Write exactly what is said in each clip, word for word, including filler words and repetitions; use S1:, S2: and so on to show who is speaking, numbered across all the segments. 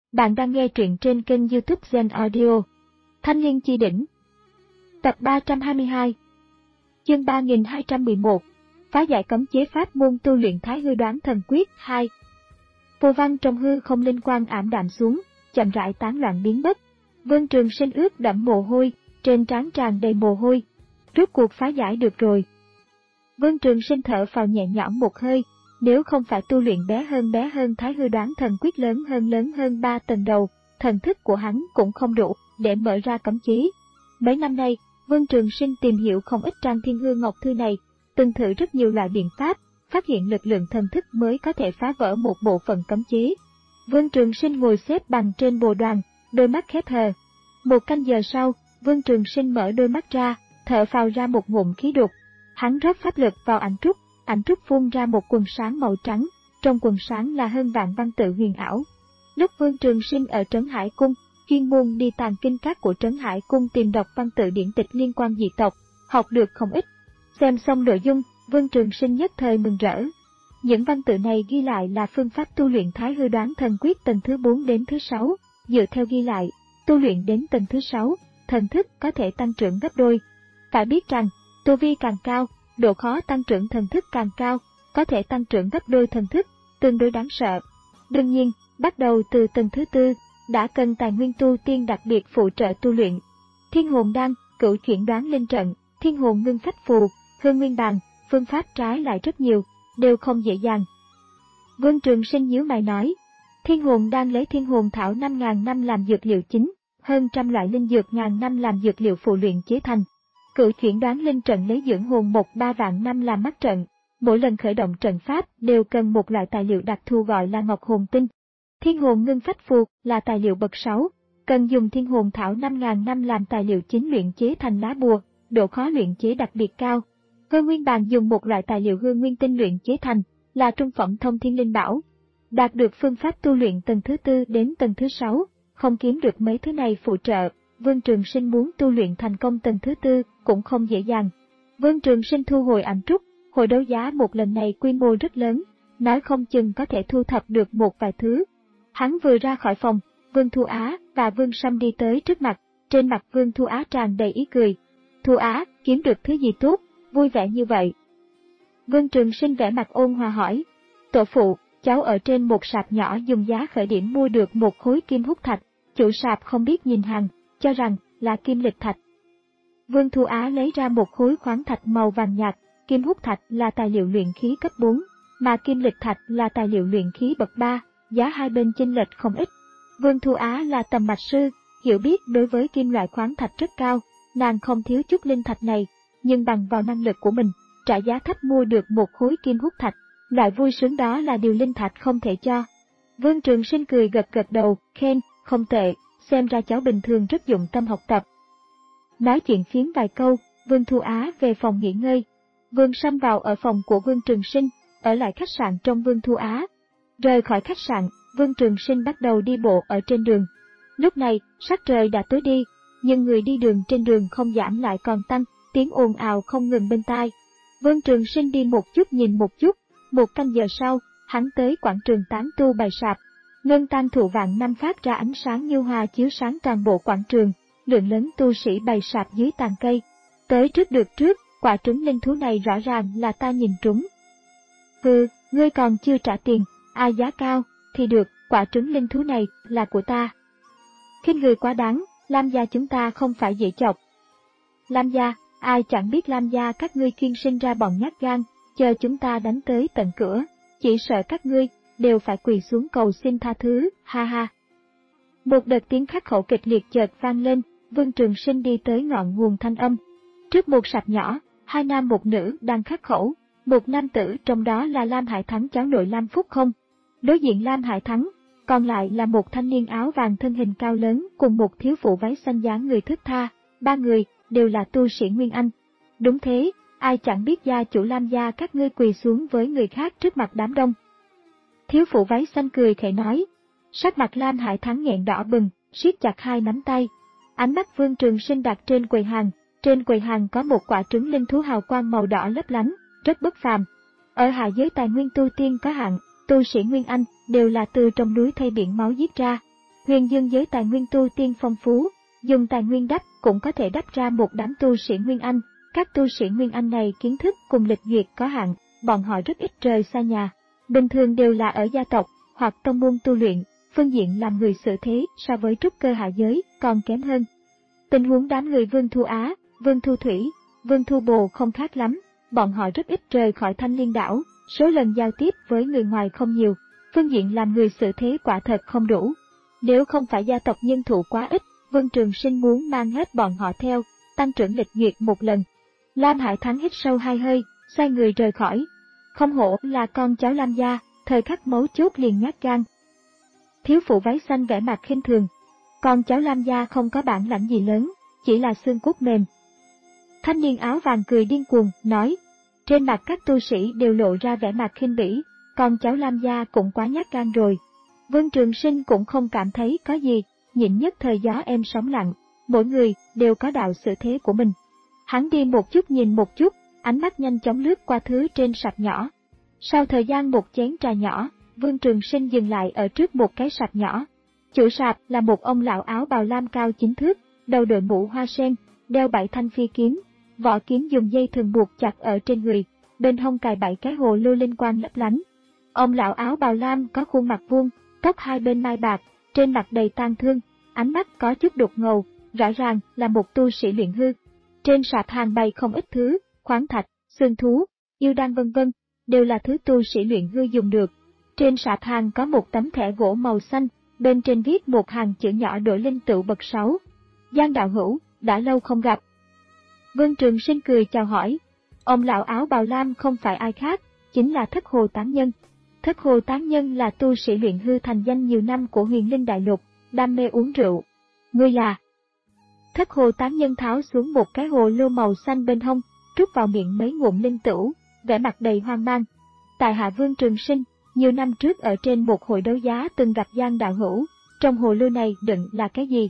S1: Bạn đang nghe truyện trên kênh YouTube Zen Audio. Thanh Niên Chi Đỉnh. Tập ba trăm hai mươi hai. Chương ba nghìn hai trăm mười một. Phá giải cấm chế pháp môn tu luyện Thái Hư Đoán Thần Quyết hai. Phù văn trong hư không linh quang ảm đạm xuống, chậm rãi tán loạn biến mất. Vương Trường Sinh ướt đẫm mồ hôi, trên trán tràn đầy mồ hôi. Rốt cuộc phá giải được rồi. Vương Trường Sinh thở phào nhẹ nhõm một hơi. Nếu không phải tu luyện bé hơn bé hơn Thái Hư Đoán Thần Quyết lớn hơn lớn hơn ba tầng đầu, thần thức của hắn cũng không đủ để mở ra cấm chế. Mấy năm nay, Vương Trường Sinh tìm hiểu không ít trang Thiên Hư Ngọc Thư này, từng thử rất nhiều loại biện pháp, phát hiện lực lượng thần thức mới có thể phá vỡ một bộ phận cấm chế. Vương Trường Sinh ngồi xếp bằng trên bồ đoàn, đôi mắt khép hờ. Một canh giờ sau, Vương Trường Sinh mở đôi mắt ra, thở phào ra một ngụm khí đục. Hắn rót pháp lực vào ảnh trúc. Ảnh trúc phun ra một quần sáng màu trắng, trong quần sáng là hơn vạn văn tự huyền ảo. Lúc Vương Trường Sinh ở Trấn Hải Cung, chuyên môn đi tàng kinh các của Trấn Hải Cung tìm đọc văn tự điển tịch liên quan dị tộc, học được không ít. Xem xong nội dung, Vương Trường Sinh nhất thời mừng rỡ. Những văn tự này ghi lại là phương pháp tu luyện Thái Hư Đoán Thần Quyết tầng thứ bốn đến thứ sáu, dựa theo ghi lại, tu luyện đến tầng thứ sáu, thần thức có thể tăng trưởng gấp đôi. Phải biết rằng, tu vi càng cao, độ khó tăng trưởng thần thức càng cao, có thể tăng trưởng gấp đôi thần thức, tương đối đáng sợ. Đương nhiên, bắt đầu từ tầng thứ tư, đã cần tài nguyên tu tiên đặc biệt phụ trợ tu luyện. Thiên hồn đan, cửu chuyển đoán linh trận, thiên hồn ngưng phách phù, hương nguyên bàn, phương pháp trái lại rất nhiều, đều không dễ dàng. Vương Trường Sinh nhíu mày nói, thiên hồn đan lấy thiên hồn thảo năm ngàn năm làm dược liệu chính, hơn trăm loại linh dược ngàn năm làm dược liệu phụ luyện chế thành. Cửu chuyển đoán linh trận lấy dưỡng hồn một ba vạn năm làm mắt trận, mỗi lần khởi động trận pháp đều cần một loại tài liệu đặc thù gọi là ngọc hồn tinh. Thiên hồn ngưng phách phù là tài liệu bậc sáu, cần dùng thiên hồn thảo năm ngàn năm làm tài liệu chính luyện chế thành lá bùa, độ khó luyện chế đặc biệt cao. Hương nguyên bàn dùng một loại tài liệu hương nguyên tinh luyện chế thành, là trung phẩm thông thiên linh bảo. Đạt được phương pháp tu luyện tầng thứ tư đến tầng thứ sáu, không kiếm được mấy thứ này phụ trợ. Vương Trường Sinh muốn tu luyện thành công tầng thứ tư cũng không dễ dàng. Vương Trường Sinh thu hồi ảnh trúc, hội đấu giá một lần này quy mô rất lớn, nói không chừng có thể thu thập được một vài thứ. Hắn vừa ra khỏi phòng, Vương Thu Á và Vương Sâm đi tới trước mặt, trên mặt Vương Thu Á tràn đầy ý cười. Thu Á, kiếm được thứ gì tốt, vui vẻ như vậy? Vương Trường Sinh vẻ mặt ôn hòa hỏi. Tổ phụ, cháu ở trên một sạp nhỏ dùng giá khởi điểm mua được một khối kim hút thạch, chủ sạp không biết nhìn hàng, cho rằng là kim lịch thạch. Vương Thu Á lấy ra một khối khoáng thạch màu vàng nhạt, kim hút thạch là tài liệu luyện khí cấp bốn, mà kim lịch thạch là tài liệu luyện khí bậc ba, giá hai bên chênh lệch không ít. Vương Thu Á là tầm mạch sư, hiểu biết đối với kim loại khoáng thạch rất cao, nàng không thiếu chút linh thạch này, nhưng bằng vào năng lực của mình, trả giá thấp mua được một khối kim hút thạch, loại vui sướng đó là điều linh thạch không thể cho. Vương Trường Sinh cười gật gật đầu, khen, không tệ. Xem ra cháu bình thường rất dụng tâm học tập. Nói chuyện phiếm vài câu, Vương Thu Á về phòng nghỉ ngơi. Vương Sâm vào ở phòng của Vương Trường Sinh, ở lại khách sạn trong Vương Thu Á. Rời khỏi khách sạn, Vương Trường Sinh bắt đầu đi bộ ở trên đường. Lúc này, sắc trời đã tối đi, nhưng người đi đường trên đường không giảm lại còn tăng, tiếng ồn ào không ngừng bên tai. Vương Trường Sinh đi một chút nhìn một chút, một canh giờ sau, hắn tới quảng trường tán tu bày sạp. Ngân tang thụ vạn năm phát ra ánh sáng như hoa chiếu sáng toàn bộ quảng trường, lượng lớn tu sĩ bày sạp dưới tàn cây. Tới trước được trước, quả trứng linh thú này rõ ràng là ta nhìn trúng. Hừ, ngươi còn chưa trả tiền, ai giá cao, thì được, quả trứng linh thú này là của ta. Khinh người quá đáng, Lam gia chúng ta không phải dễ chọc. Lam gia, ai chẳng biết Lam gia các ngươi kiên sinh ra bọn nhát gan, chờ chúng ta đánh tới tận cửa, chỉ sợ các ngươi đều phải quỳ xuống cầu xin tha thứ, ha ha. Một đợt tiếng khắc khẩu kịch liệt chợt vang lên, Vương Trường Sinh đi tới ngọn nguồn thanh âm. Trước một sạp nhỏ, hai nam một nữ đang khắc khẩu, một nam tử trong đó là Lam Hải Thắng cháu nội Lam Phúc Không. Đối diện Lam Hải Thắng, còn lại là một thanh niên áo vàng thân hình cao lớn cùng một thiếu phụ váy xanh dáng người thướt tha, ba người đều là tu sĩ Nguyên Anh. Đúng thế, ai chẳng biết gia chủ Lam gia các ngươi quỳ xuống với người khác trước mặt đám đông. Thiếu phụ váy xanh cười khẽ nói, sắc mặt Lam Hải Thắng nghẹn đỏ bừng, siết chặt hai nắm tay. Ánh mắt Vương Trường Sinh đặt trên quầy hàng, trên quầy hàng có một quả trứng linh thú hào quang màu đỏ lấp lánh, rất bất phàm. Ở hạ giới tài nguyên tu tiên có hạn, tu sĩ Nguyên Anh đều là từ trong núi thây biển máu giết ra. Huyền dương giới tài nguyên tu tiên phong phú, dùng tài nguyên đắp cũng có thể đắp ra một đám tu sĩ Nguyên Anh. Các tu sĩ Nguyên Anh này kiến thức cùng lịch duyệt có hạn, bọn họ rất ít rời xa nhà. Bình thường đều là ở gia tộc hoặc tông môn tu luyện, phương diện làm người xử thế so với trúc cơ hạ giới còn kém hơn. Tình huống đám người Vương Thu Á, Vương Thu Thủy, Vương Thu Bồ không khác lắm, bọn họ rất ít rời khỏi Thanh Liên đảo, số lần giao tiếp với người ngoài không nhiều, phương diện làm người xử thế quả thật không đủ. Nếu không phải gia tộc nhân thủ quá ít, Vương Trường Sinh muốn mang hết bọn họ theo, tăng trưởng lịch duyệt một lần. Lam Hải Thắng hít sâu hai hơi, xoay người rời khỏi. Không hổ là con cháu Lam gia, thời khắc mấu chốt liền nhát gan. Thiếu phụ váy xanh vẻ mặt khinh thường. Con cháu Lam gia không có bản lãnh gì lớn, chỉ là xương cốt mềm. Thanh niên áo vàng cười điên cuồng, nói. Trên mặt các tu sĩ đều lộ ra vẻ mặt khinh bỉ, con cháu Lam gia cũng quá nhát gan rồi. Vương Trường Sinh cũng không cảm thấy có gì, nhịn nhất thời gió êm sóng lặng, mỗi người đều có đạo xử thế của mình. Hắn đi một chút nhìn một chút, ánh mắt nhanh chóng lướt qua thứ trên sạp nhỏ. Sau thời gian một chén trà nhỏ, Vương Trường Sinh dừng lại ở trước một cái sạp nhỏ. Chủ sạp là một ông lão áo bào lam cao chín thước, đầu đội mũ hoa sen, đeo bảy thanh phi kiếm, vỏ kiếm dùng dây thừng buộc chặt ở trên người, bên hông cài bảy cái hồ lô linh quang lấp lánh. Ông lão áo bào lam có khuôn mặt vuông, tóc hai bên mai bạc, trên mặt đầy tang thương, ánh mắt có chút đục ngầu, rõ ràng là một tu sĩ luyện hư. Trên sạp hàng bày không ít thứ, khoáng thạch, xương thú, yêu đan vân vân, đều là thứ tu sĩ luyện hư dùng được. Trên sạp hàng có một tấm thẻ gỗ màu xanh, bên trên viết một hàng chữ nhỏ đổi linh tựu bậc sáu. Giang đạo hữu, đã lâu không gặp. Vương Trường Sinh cười chào hỏi. Ông lão áo bào lam không phải ai khác, chính là Thất Hồ Tán Nhân. Thất Hồ Tán Nhân là tu sĩ luyện hư thành danh nhiều năm của Huyền Linh Đại Lục, đam mê uống rượu. Ngươi là? Thất Hồ Tán Nhân tháo xuống một cái hồ lô màu xanh bên hông, trút vào miệng mấy ngụm linh tửu, vẻ mặt đầy hoang mang. Tại hạ Vương Trường Sinh, nhiều năm trước ở trên một hội đấu giá từng gặp Giang đạo hữu, trong hồ lô này đựng là cái gì?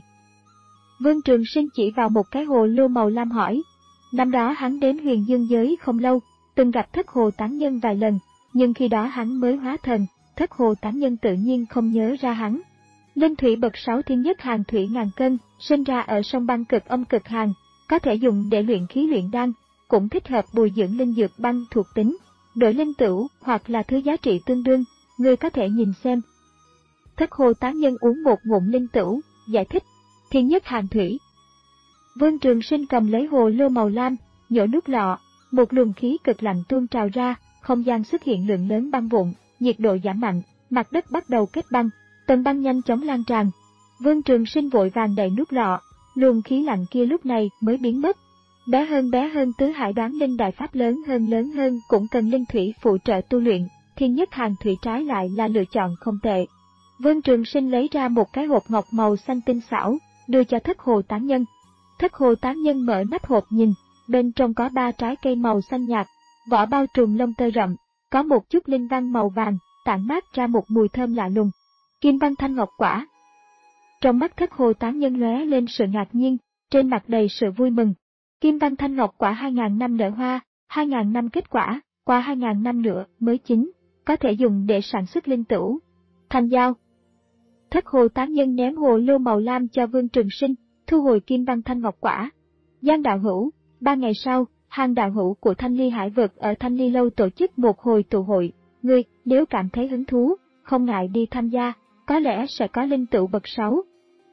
S1: Vương Trường Sinh chỉ vào một cái hồ lô màu lam hỏi. Năm đó hắn đến Huyền Dương giới không lâu, từng gặp Thất Hồ Tán Nhân vài lần, nhưng khi đó hắn mới hóa thần, Thất Hồ Tán Nhân tự nhiên không nhớ ra hắn. Linh thủy bậc sáu thiên nhất hàng thủy ngàn cân, sinh ra ở sông băng cực âm cực hàn, có thể dùng để luyện khí luyện đan, cũng thích hợp bồi dưỡng linh dược băng thuộc tính, đổi linh tửu hoặc là thứ giá trị tương đương, người có thể nhìn xem. Thất Hồ Tán Nhân uống một ngụm linh tửu, giải thích, thiên nhất hàng thủy. Vương Trường Sinh cầm lấy hồ lô màu lam, nhổ nút lọ, một luồng khí cực lạnh tuôn trào ra, không gian xuất hiện lượng lớn băng vụn, nhiệt độ giảm mạnh, mặt đất bắt đầu kết băng, tầng băng nhanh chóng lan tràn. Vương Trường Sinh vội vàng đậy nút lọ, luồng khí lạnh kia lúc này mới biến mất. Bé hơn bé hơn tứ hải đoán linh đại pháp lớn hơn lớn hơn cũng cần linh thủy phụ trợ tu luyện, thiên nhất hàng thủy trái lại là lựa chọn không tệ. Vương Trường Sinh lấy ra một cái hộp ngọc màu xanh tinh xảo, đưa cho Thất Hồ Tán Nhân. Thất Hồ Tán Nhân mở nắp hộp nhìn, bên trong có ba trái cây màu xanh nhạt, vỏ bao trùm lông tơ rậm, có một chút linh văn màu vàng, tản mát ra một mùi thơm lạ lùng. Kim văn thanh ngọc quả. Trong mắt Thất Hồ Tán Nhân lóe lên sự ngạc nhiên, trên mặt đầy sự vui mừng. Kim văn thanh ngọc quả hai ngàn năm nở hoa, hai ngàn năm kết quả, qua hai ngàn năm nữa mới chín, có thể dùng để sản xuất linh tửu. Thành giao. Thất Hồ Tán Nhân ném hồ lô màu lam cho Vương Trường Sinh, thu hồi kim văn thanh ngọc quả. Giang đạo hữu, ba ngày sau, hàng đạo hữu của Thanh Ly Hải Vực ở Thanh Ly Lâu tổ chức một hồi tụ hội, ngươi nếu cảm thấy hứng thú, không ngại đi tham gia, có lẽ sẽ có linh tửu bậc sáu.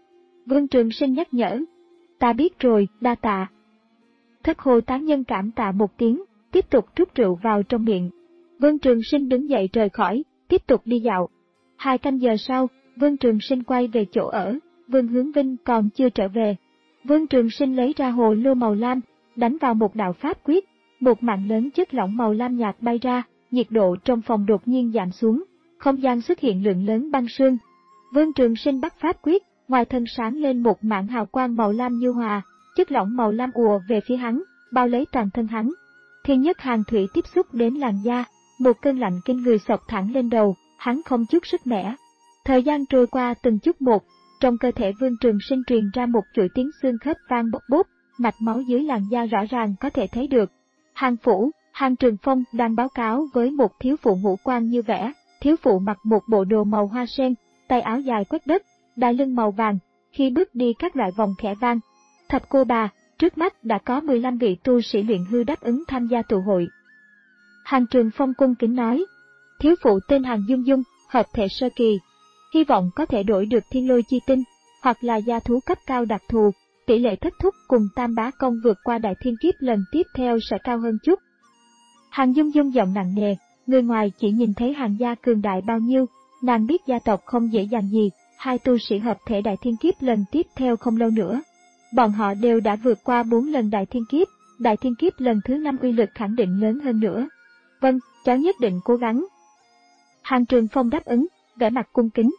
S1: Vương Trường Sinh nhắc nhở, ta biết rồi, đa tạ. Thất Hồ Tán Nhân cảm tạ một tiếng, tiếp tục trút rượu vào trong miệng. Vương Trường Sinh đứng dậy rời khỏi, tiếp tục đi dạo. Hai canh giờ sau, Vương Trường Sinh quay về chỗ ở, Vương Hướng Vinh còn chưa trở về. Vương Trường Sinh lấy ra hồ lô màu lam, đánh vào một đạo pháp quyết, một mảng lớn chất lỏng màu lam nhạt bay ra, nhiệt độ trong phòng đột nhiên giảm xuống, không gian xuất hiện lượng lớn băng sương. Vương Trường Sinh bắt pháp quyết, ngoài thân sáng lên một mảng hào quang màu lam nhu hòa, chất lỏng màu lam ùa về phía hắn, bao lấy toàn thân hắn. Thiên nhất hàng thủy tiếp xúc đến làn da, một cơn lạnh kinh người xộc thẳng lên đầu, hắn không chút sức mẻ. Thời gian trôi qua từng chút một, trong cơ thể Vương Trường Sinh truyền ra một chuỗi tiếng xương khớp vang bốc bốp, mạch máu dưới làn da rõ ràng có thể thấy được. Hàng Phủ, Hàng Trường Phong đang báo cáo với một thiếu phụ ngũ quan như vẽ, thiếu phụ mặc một bộ đồ màu hoa sen, tay áo dài quét đất, đai lưng màu vàng, khi bước đi các loại vòng khẽ vang. Thập cô bà, trước mắt đã có mười lăm vị tu sĩ luyện hư đáp ứng tham gia tụ hội. Hàng Trường Phong cung kính nói, thiếu phụ tên Hàng Dung Dung, hợp thể sơ kỳ, hy vọng có thể đổi được thiên lôi chi tinh, hoặc là gia thú cấp cao đặc thù, tỷ lệ thất thúc cùng tam bá công vượt qua đại thiên kiếp lần tiếp theo sẽ cao hơn chút. Hàng Dung Dung giọng nặng nề, người ngoài chỉ nhìn thấy Hàng gia cường đại bao nhiêu, nàng biết gia tộc không dễ dàng gì, hai tu sĩ hợp thể đại thiên kiếp lần tiếp theo không lâu nữa. Bọn họ đều đã vượt qua bốn lần đại thiên kiếp, đại thiên kiếp lần thứ năm uy lực khẳng định lớn hơn nữa. Vâng, cháu nhất định cố gắng. Hàng Trường Phong đáp ứng, vẻ mặt cung kính.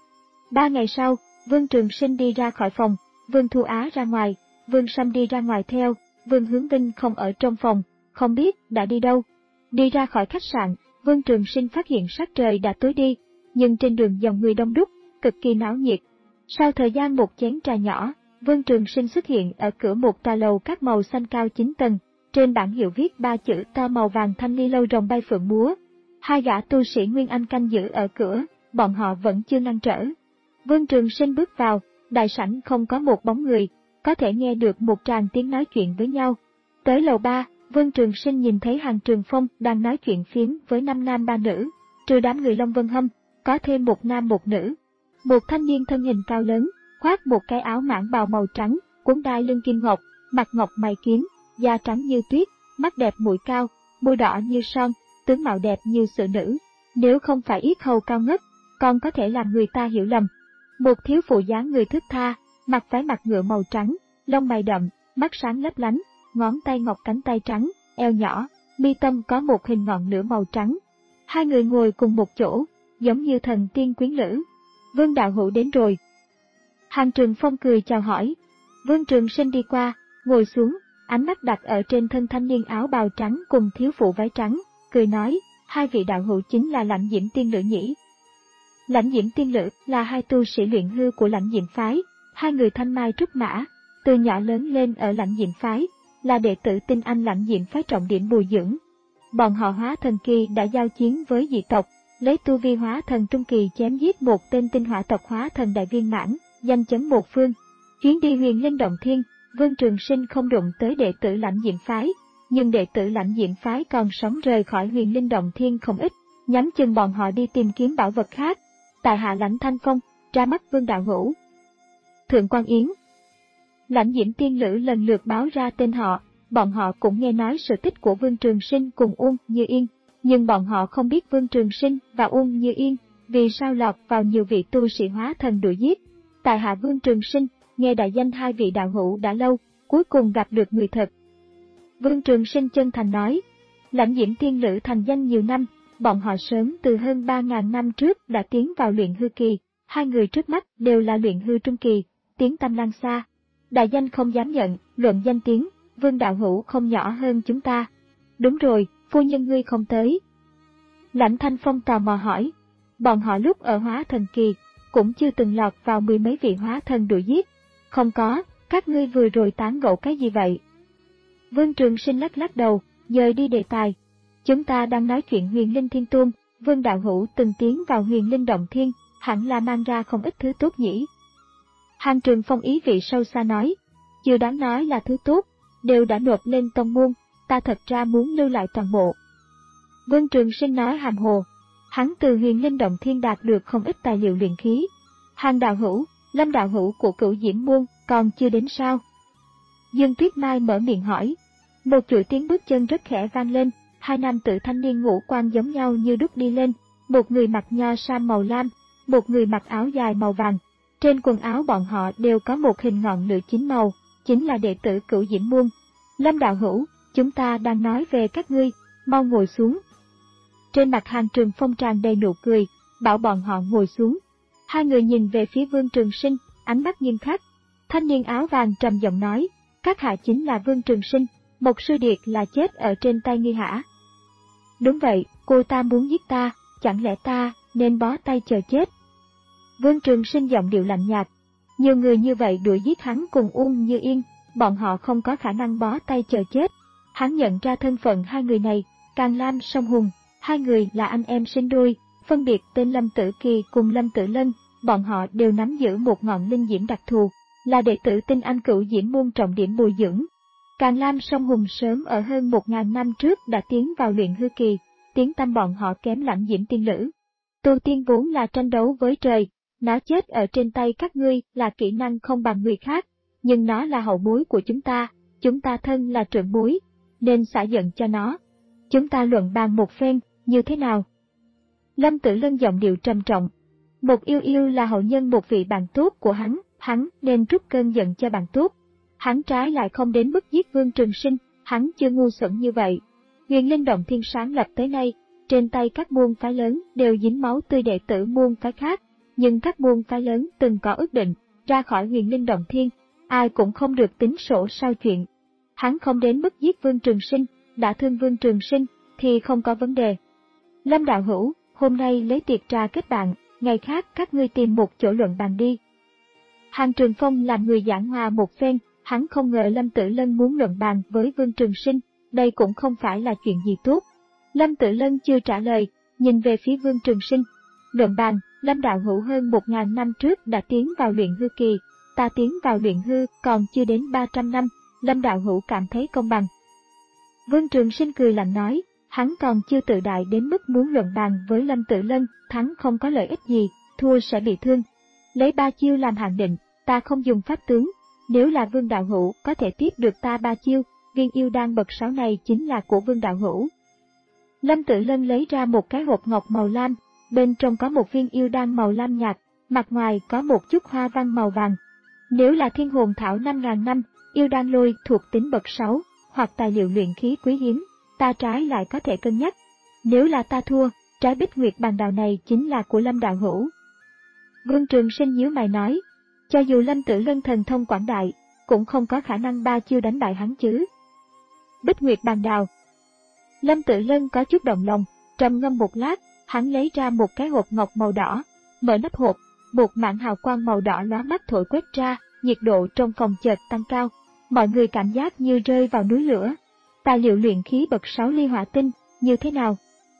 S1: Ba ngày sau, Vương Trường Sinh đi ra khỏi phòng, Vương Thu Á ra ngoài, Vương Sâm đi ra ngoài theo, Vương Hướng Vinh không ở trong phòng, không biết đã đi đâu. Đi ra khỏi khách sạn, Vương Trường Sinh phát hiện sắc trời đã tối đi, nhưng trên đường dòng người đông đúc, cực kỳ náo nhiệt. Sau thời gian một chén trà nhỏ, Vương Trường Sinh xuất hiện ở cửa một tòa lầu các màu xanh cao chín tầng, trên bảng hiệu viết ba chữ to màu vàng Thanh Ly lâu rồng bay phượng múa. Hai gã tu sĩ Nguyên Anh canh giữ ở cửa, bọn họ vẫn chưa ngăn trở. Vương Trường Sinh bước vào, đại sảnh không có một bóng người, có thể nghe được một tràng tiếng nói chuyện với nhau. Tới lầu ba, Vương Trường Sinh nhìn thấy Hàng Trường Phong đang nói chuyện phiếm với năm nam ba nữ, trừ đám người Long Vân Hâm, có thêm một nam một nữ. Một thanh niên thân hình cao lớn, khoác một cái áo mãng bào màu trắng, cuốn đai lưng kim ngọc, mặt ngọc mày kiếm, da trắng như tuyết, mắt đẹp mũi cao, môi đỏ như son, tướng mạo đẹp như sự nữ. Nếu không phải yết hầu cao ngất, còn có thể làm người ta hiểu lầm. Một thiếu phụ dáng người thướt tha, mặc váy mặt ngựa màu trắng, lông mày đậm, mắt sáng lấp lánh, ngón tay ngọc cánh tay trắng, eo nhỏ, mi tâm có một hình ngọn lửa màu trắng. Hai người ngồi cùng một chỗ, giống như thần tiên quyến lữ. Vương đạo hữu đến rồi. Hàng Trường Phong cười chào hỏi. Vương Trường Sinh đi qua, ngồi xuống, ánh mắt đặt ở trên thân thanh niên áo bào trắng cùng thiếu phụ váy trắng, cười nói, hai vị đạo hữu chính là Lãnh Diễm Tiên Lữ nhỉ? Lãnh Diễm Tiên Lữ là hai tu sĩ luyện hư của Lãnh Diễm phái, hai người thanh mai trúc mã, từ nhỏ lớn lên ở Lãnh Diễm phái, là đệ tử tinh anh Lãnh Diễm phái trọng điểm bồi dưỡng. Bọn họ hóa thần kỳ đã giao chiến với dị tộc, lấy tu vi hóa thần trung kỳ chém giết một tên tinh hỏa tộc hóa thần đại viên mãn, danh chấn một phương. Chuyến đi Huyền Linh Động Thiên, Vương Trường Sinh không đụng tới đệ tử Lãnh Diễm phái, nhưng đệ tử Lãnh Diễm phái còn sống rời khỏi Huyền Linh Động Thiên không ít, nhắm chừng bọn họ đi tìm kiếm bảo vật khác. Tại hạ Lãnh Thanh Phong, ra mắt Vương đạo hữu. Thượng Quan Yến. Lãnh Diễm Tiên Lữ lần lượt báo ra tên họ, bọn họ cũng nghe nói sự tích của Vương Trường Sinh cùng Uông Như Yên, nhưng bọn họ không biết Vương Trường Sinh và Uông Như Yên vì sao lọt vào nhiều vị tu sĩ hóa thần đuổi giết. Tại hạ Vương Trường Sinh, nghe đại danh hai vị đạo hữu đã lâu, cuối cùng gặp được người thật. Vương Trường Sinh chân thành nói, Lãnh Diễm Tiên Lữ thành danh nhiều năm, bọn họ sớm từ hơn ba ngàn năm trước đã tiến vào luyện hư kỳ, hai người trước mắt đều là luyện hư trung kỳ, tiếng tăm lan xa. Đại danh không dám nhận, luận danh tiếng, Vương đạo hữu không nhỏ hơn chúng ta. Đúng rồi, phu nhân ngươi không tới. Lãnh Thanh Phong tò mò hỏi, bọn họ lúc ở hóa thần kỳ, cũng chưa từng lọt vào mười mấy vị hóa thần đuổi giết. Không có, các ngươi vừa rồi tán gẫu cái gì vậy? Vương Trường Sinh lắc lắc đầu, dời đi đề tài. Chúng ta đang nói chuyện Huyền Linh Thiên Tôn, Vương đạo hữu từng tiến vào Huyền Linh Động Thiên, hẳn là mang ra không ít thứ tốt nhỉ? Hàng Trường Phong ý vị sâu xa nói, chưa đáng nói là thứ tốt, đều đã nộp lên tông môn, ta thật ra muốn lưu lại toàn bộ. Vương Trường Sinh nói hàm hồ, hắn từ Huyền Linh Động Thiên đạt được không ít tài liệu luyện khí. Hàng đạo hữu, Lâm đạo hữu của Cửu Diễm môn còn chưa đến sao? Dương Tuyết Mai mở miệng hỏi. Một chuỗi tiếng bước chân rất khẽ vang lên, hai nam tử thanh niên ngũ quan giống nhau như đúc đi lên, một người mặc nho sam màu lam, một người mặc áo dài màu vàng. Trên quần áo bọn họ đều có một hình ngọn lửa chín màu, chính là đệ tử Cửu Diễm môn. Lâm đạo hữu, chúng ta đang nói về các ngươi, mau ngồi xuống. Trên mặt Hàng Trường Phong tràn đầy nụ cười, bảo bọn họ ngồi xuống. Hai người nhìn về phía Vương Trường Sinh, ánh mắt nghiêm khắc. Thanh niên áo vàng trầm giọng nói, các hạ chính là Vương Trường Sinh, Mộc Sư Điệt là chết ở trên tay ngươi hả? Đúng vậy, cô ta muốn giết ta, chẳng lẽ ta nên bó tay chờ chết? Vương Trường Sinh giọng điệu lạnh nhạt, nhiều người như vậy đuổi giết hắn cùng Uông Như Yên, bọn họ không có khả năng bó tay chờ chết. Hắn nhận ra thân phận hai người này, Càn Lam Song Hùng, hai người là anh em sinh đôi, phân biệt tên Lâm Tử Kỳ cùng Lâm Tử Lân, bọn họ đều nắm giữ một ngọn linh diễm đặc thù, là đệ tử tinh anh cửu diễm môn trọng điểm bồi dưỡng. Càn Lam Song Hùng sớm ở hơn một ngàn năm trước đã tiến vào luyện hư kỳ, tiếng tăm bọn họ kém lãnh diễm tiên lữ. Tu tiên vốn là tranh đấu với trời, nó chết ở trên tay các ngươi là kỹ năng không bằng người khác, nhưng nó là hậu bối của chúng ta, chúng ta thân là trưởng bối, nên xả giận cho nó. Chúng ta luận bàn một phen, như thế nào? Lâm Tử Lân giọng điệu trầm trọng. Một yêu yêu là hậu nhân một vị bạn tốt của hắn, hắn nên trút cơn giận cho bạn tốt. Hắn trái lại không đến mức giết Vương Trường Sinh, hắn chưa ngu xuẩn như vậy. Huyền Linh Động Thiên sáng lập tới nay, trên tay các môn phái lớn đều dính máu tươi đệ tử môn phái khác, nhưng các môn phái lớn từng có ước định, ra khỏi Huyền Linh Động Thiên, ai cũng không được tính sổ sau chuyện. Hắn không đến mức giết Vương Trường Sinh, đã thương Vương Trường Sinh thì không có vấn đề. Lâm đạo hữu, hôm nay lấy tiệc trà kết bạn, ngày khác các ngươi tìm một chỗ luận bàn đi. Hàng Trường Phong làm người giảng hòa một phen, hắn không ngờ Lâm Tử Lân muốn luận bàn với Vương Trường Sinh, đây cũng không phải là chuyện gì tốt. Lâm Tử Lân chưa trả lời, nhìn về phía Vương Trường Sinh. Luận bàn, Lâm đạo hữu hơn một ngàn năm trước đã tiến vào luyện hư kỳ, ta tiến vào luyện hư còn chưa đến ba trăm năm, Lâm đạo hữu cảm thấy công bằng. Vương Trường Sinh cười lạnh nói, hắn còn chưa tự đại đến mức muốn luận bàn với Lâm Tử Lân, thắng không có lợi ích gì, thua sẽ bị thương. Lấy ba chiêu làm hạn định, ta không dùng pháp tướng, nếu là Vương đạo hữu có thể tiếp được ta ba chiêu, viên yêu đan bậc sáu này chính là của Vương đạo hữu. Lâm Tử Lân lấy ra một cái hộp ngọc màu lam, bên trong có một viên yêu đan màu lam nhạt, mặt ngoài có một chút hoa văn màu vàng. Nếu là thiên hồn thảo năm ngàn năm, yêu đan lôi thuộc tính bậc sáu, hoặc tài liệu luyện khí quý hiếm, ta trái lại có thể cân nhắc. Nếu là ta thua, trái bích nguyệt bàn đào này chính là của Lâm đạo hữu. Vương Trường Sinh nhíu mày nói, cho dù Lâm Tử Lân thần thông quảng đại, cũng không có khả năng ba chiêu đánh bại hắn chứ. Bích nguyệt bàn đào. Lâm Tử Lân có chút động lòng, trầm ngâm một lát, hắn lấy ra một cái hộp ngọc màu đỏ, mở nắp hộp, một mảng hào quang màu đỏ lóa mắt thổi quét ra, nhiệt độ trong phòng chợt tăng cao, mọi người cảm giác như rơi vào núi lửa. Tài liệu luyện khí bậc sáu ly hỏa tinh, như thế nào?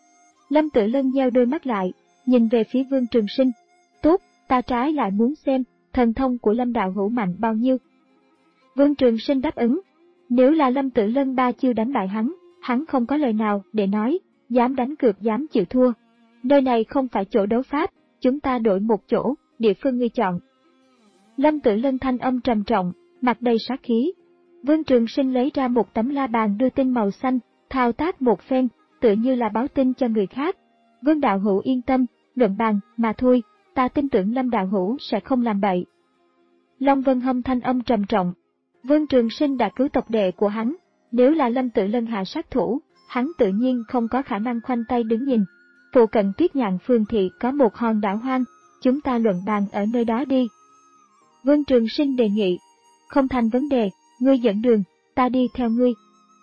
S1: Lâm Tử Lân nheo đôi mắt lại, nhìn về phía Vương Trường Sinh. Tốt, ta trái lại muốn xem, thần thông của Lâm đạo hữu mạnh bao nhiêu. Vương Trường Sinh đáp ứng. Nếu là Lâm Tử Lân ba chiêu đánh bại hắn, hắn không có lời nào để nói, dám đánh cược dám chịu thua. Nơi này không phải chỗ đấu pháp, chúng ta đổi một chỗ, địa phương ngươi chọn. Lâm Tử Lân thanh âm trầm trọng, mặt đầy sát khí. Vương Trường Sinh lấy ra một tấm la bàn đưa tin màu xanh, thao tác một phen, tựa như là báo tin cho người khác. Vương đạo hữu yên tâm, luận bàn mà thôi, ta tin tưởng Lâm đạo hữu sẽ không làm bậy. Long Vân Hâm thanh âm trầm trọng. Vương Trường Sinh đã cứu tộc đệ của hắn, nếu là Lâm Tử Lân hạ sát thủ, hắn tự nhiên không có khả năng khoanh tay đứng nhìn. Phụ cận Tuyết Nhạn Phường thị có một hòn đảo hoang, chúng ta luận bàn ở nơi đó đi. Vương Trường Sinh đề nghị, không thành vấn đề, ngươi dẫn đường, ta đi theo ngươi.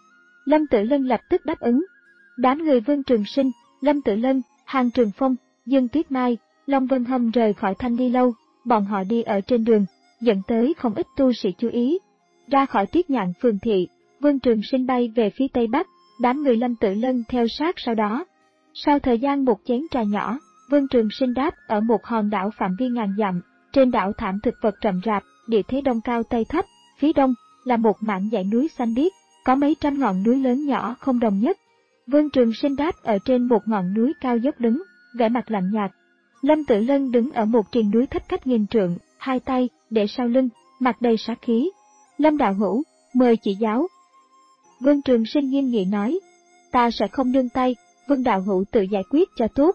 S1: Lâm Tử Lân lập tức đáp ứng. Đám người Vương Trường Sinh, Lâm Tử Lân, Hàng Trường Phong, Dương Tuyết Mai, Long Vân Hâm rời khỏi Thanh Ly Lâu, bọn họ đi ở trên đường, dẫn tới không ít tu sĩ chú ý. Ra khỏi Tuyết Nhạn Phường thị, Vương Trường Sinh bay về phía Tây Bắc, đám người Lâm Tử Lân theo sát sau đó. Sau thời gian một chén trà nhỏ, Vương Trường Sinh đáp ở một hòn đảo phạm vi ngàn dặm, trên đảo thảm thực vật rậm rạp, địa thế đông cao tây thấp, phía đông là một mảng dãy núi xanh biếc, có mấy trăm ngọn núi lớn nhỏ không đồng nhất. Vương Trường Sinh đáp ở trên một ngọn núi cao dốc đứng, vẻ mặt lạnh nhạt. Lâm Tử Lân đứng ở một triền núi thấp cách nghìn trượng, hai tay để sau lưng, mặt đầy sát khí. Lâm đạo hữu, mời chỉ giáo. Vương Trường Sinh nghiêm nghị nói, ta sẽ không nương tay, Vương đạo hữu tự giải quyết cho tốt.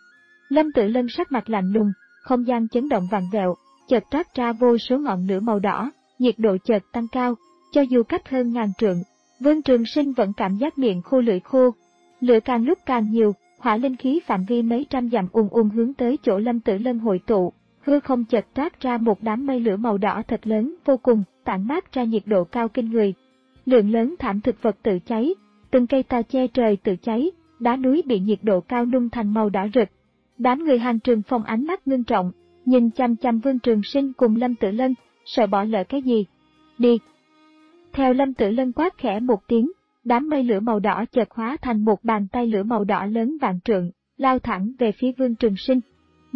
S1: Lâm Tử Lân sắc mặt lạnh lùng, không gian chấn động vặn vẹo, chợt toát ra vô số ngọn lửa màu đỏ, nhiệt độ chợt tăng cao, cho dù cách hơn ngàn trượng, Vương Trường Sinh vẫn cảm giác miệng khô lưỡi khô. Lửa càng lúc càng nhiều, hỏa linh khí phạm vi mấy trăm dặm ùn ùn hướng tới chỗ Lâm Tử Lân hội tụ, hư không chợt toát ra một đám mây lửa màu đỏ thật lớn vô cùng, tản mát ra nhiệt độ cao kinh người. Lượng lớn thảm thực vật tự cháy, từng cây to che trời tự cháy, đá núi bị nhiệt độ cao nung thành màu đỏ rực. Đám người Hàng Trường Phong ánh mắt ngưng trọng, nhìn chăm chăm Vương Trường Sinh cùng Lâm Tử Lân, sợ bỏ lỡ cái gì. Đi! Theo Lâm Tử Lân quát khẽ một tiếng, đám mây lửa màu đỏ chợt hóa thành một bàn tay lửa màu đỏ lớn vạn trượng, lao thẳng về phía Vương Trường Sinh.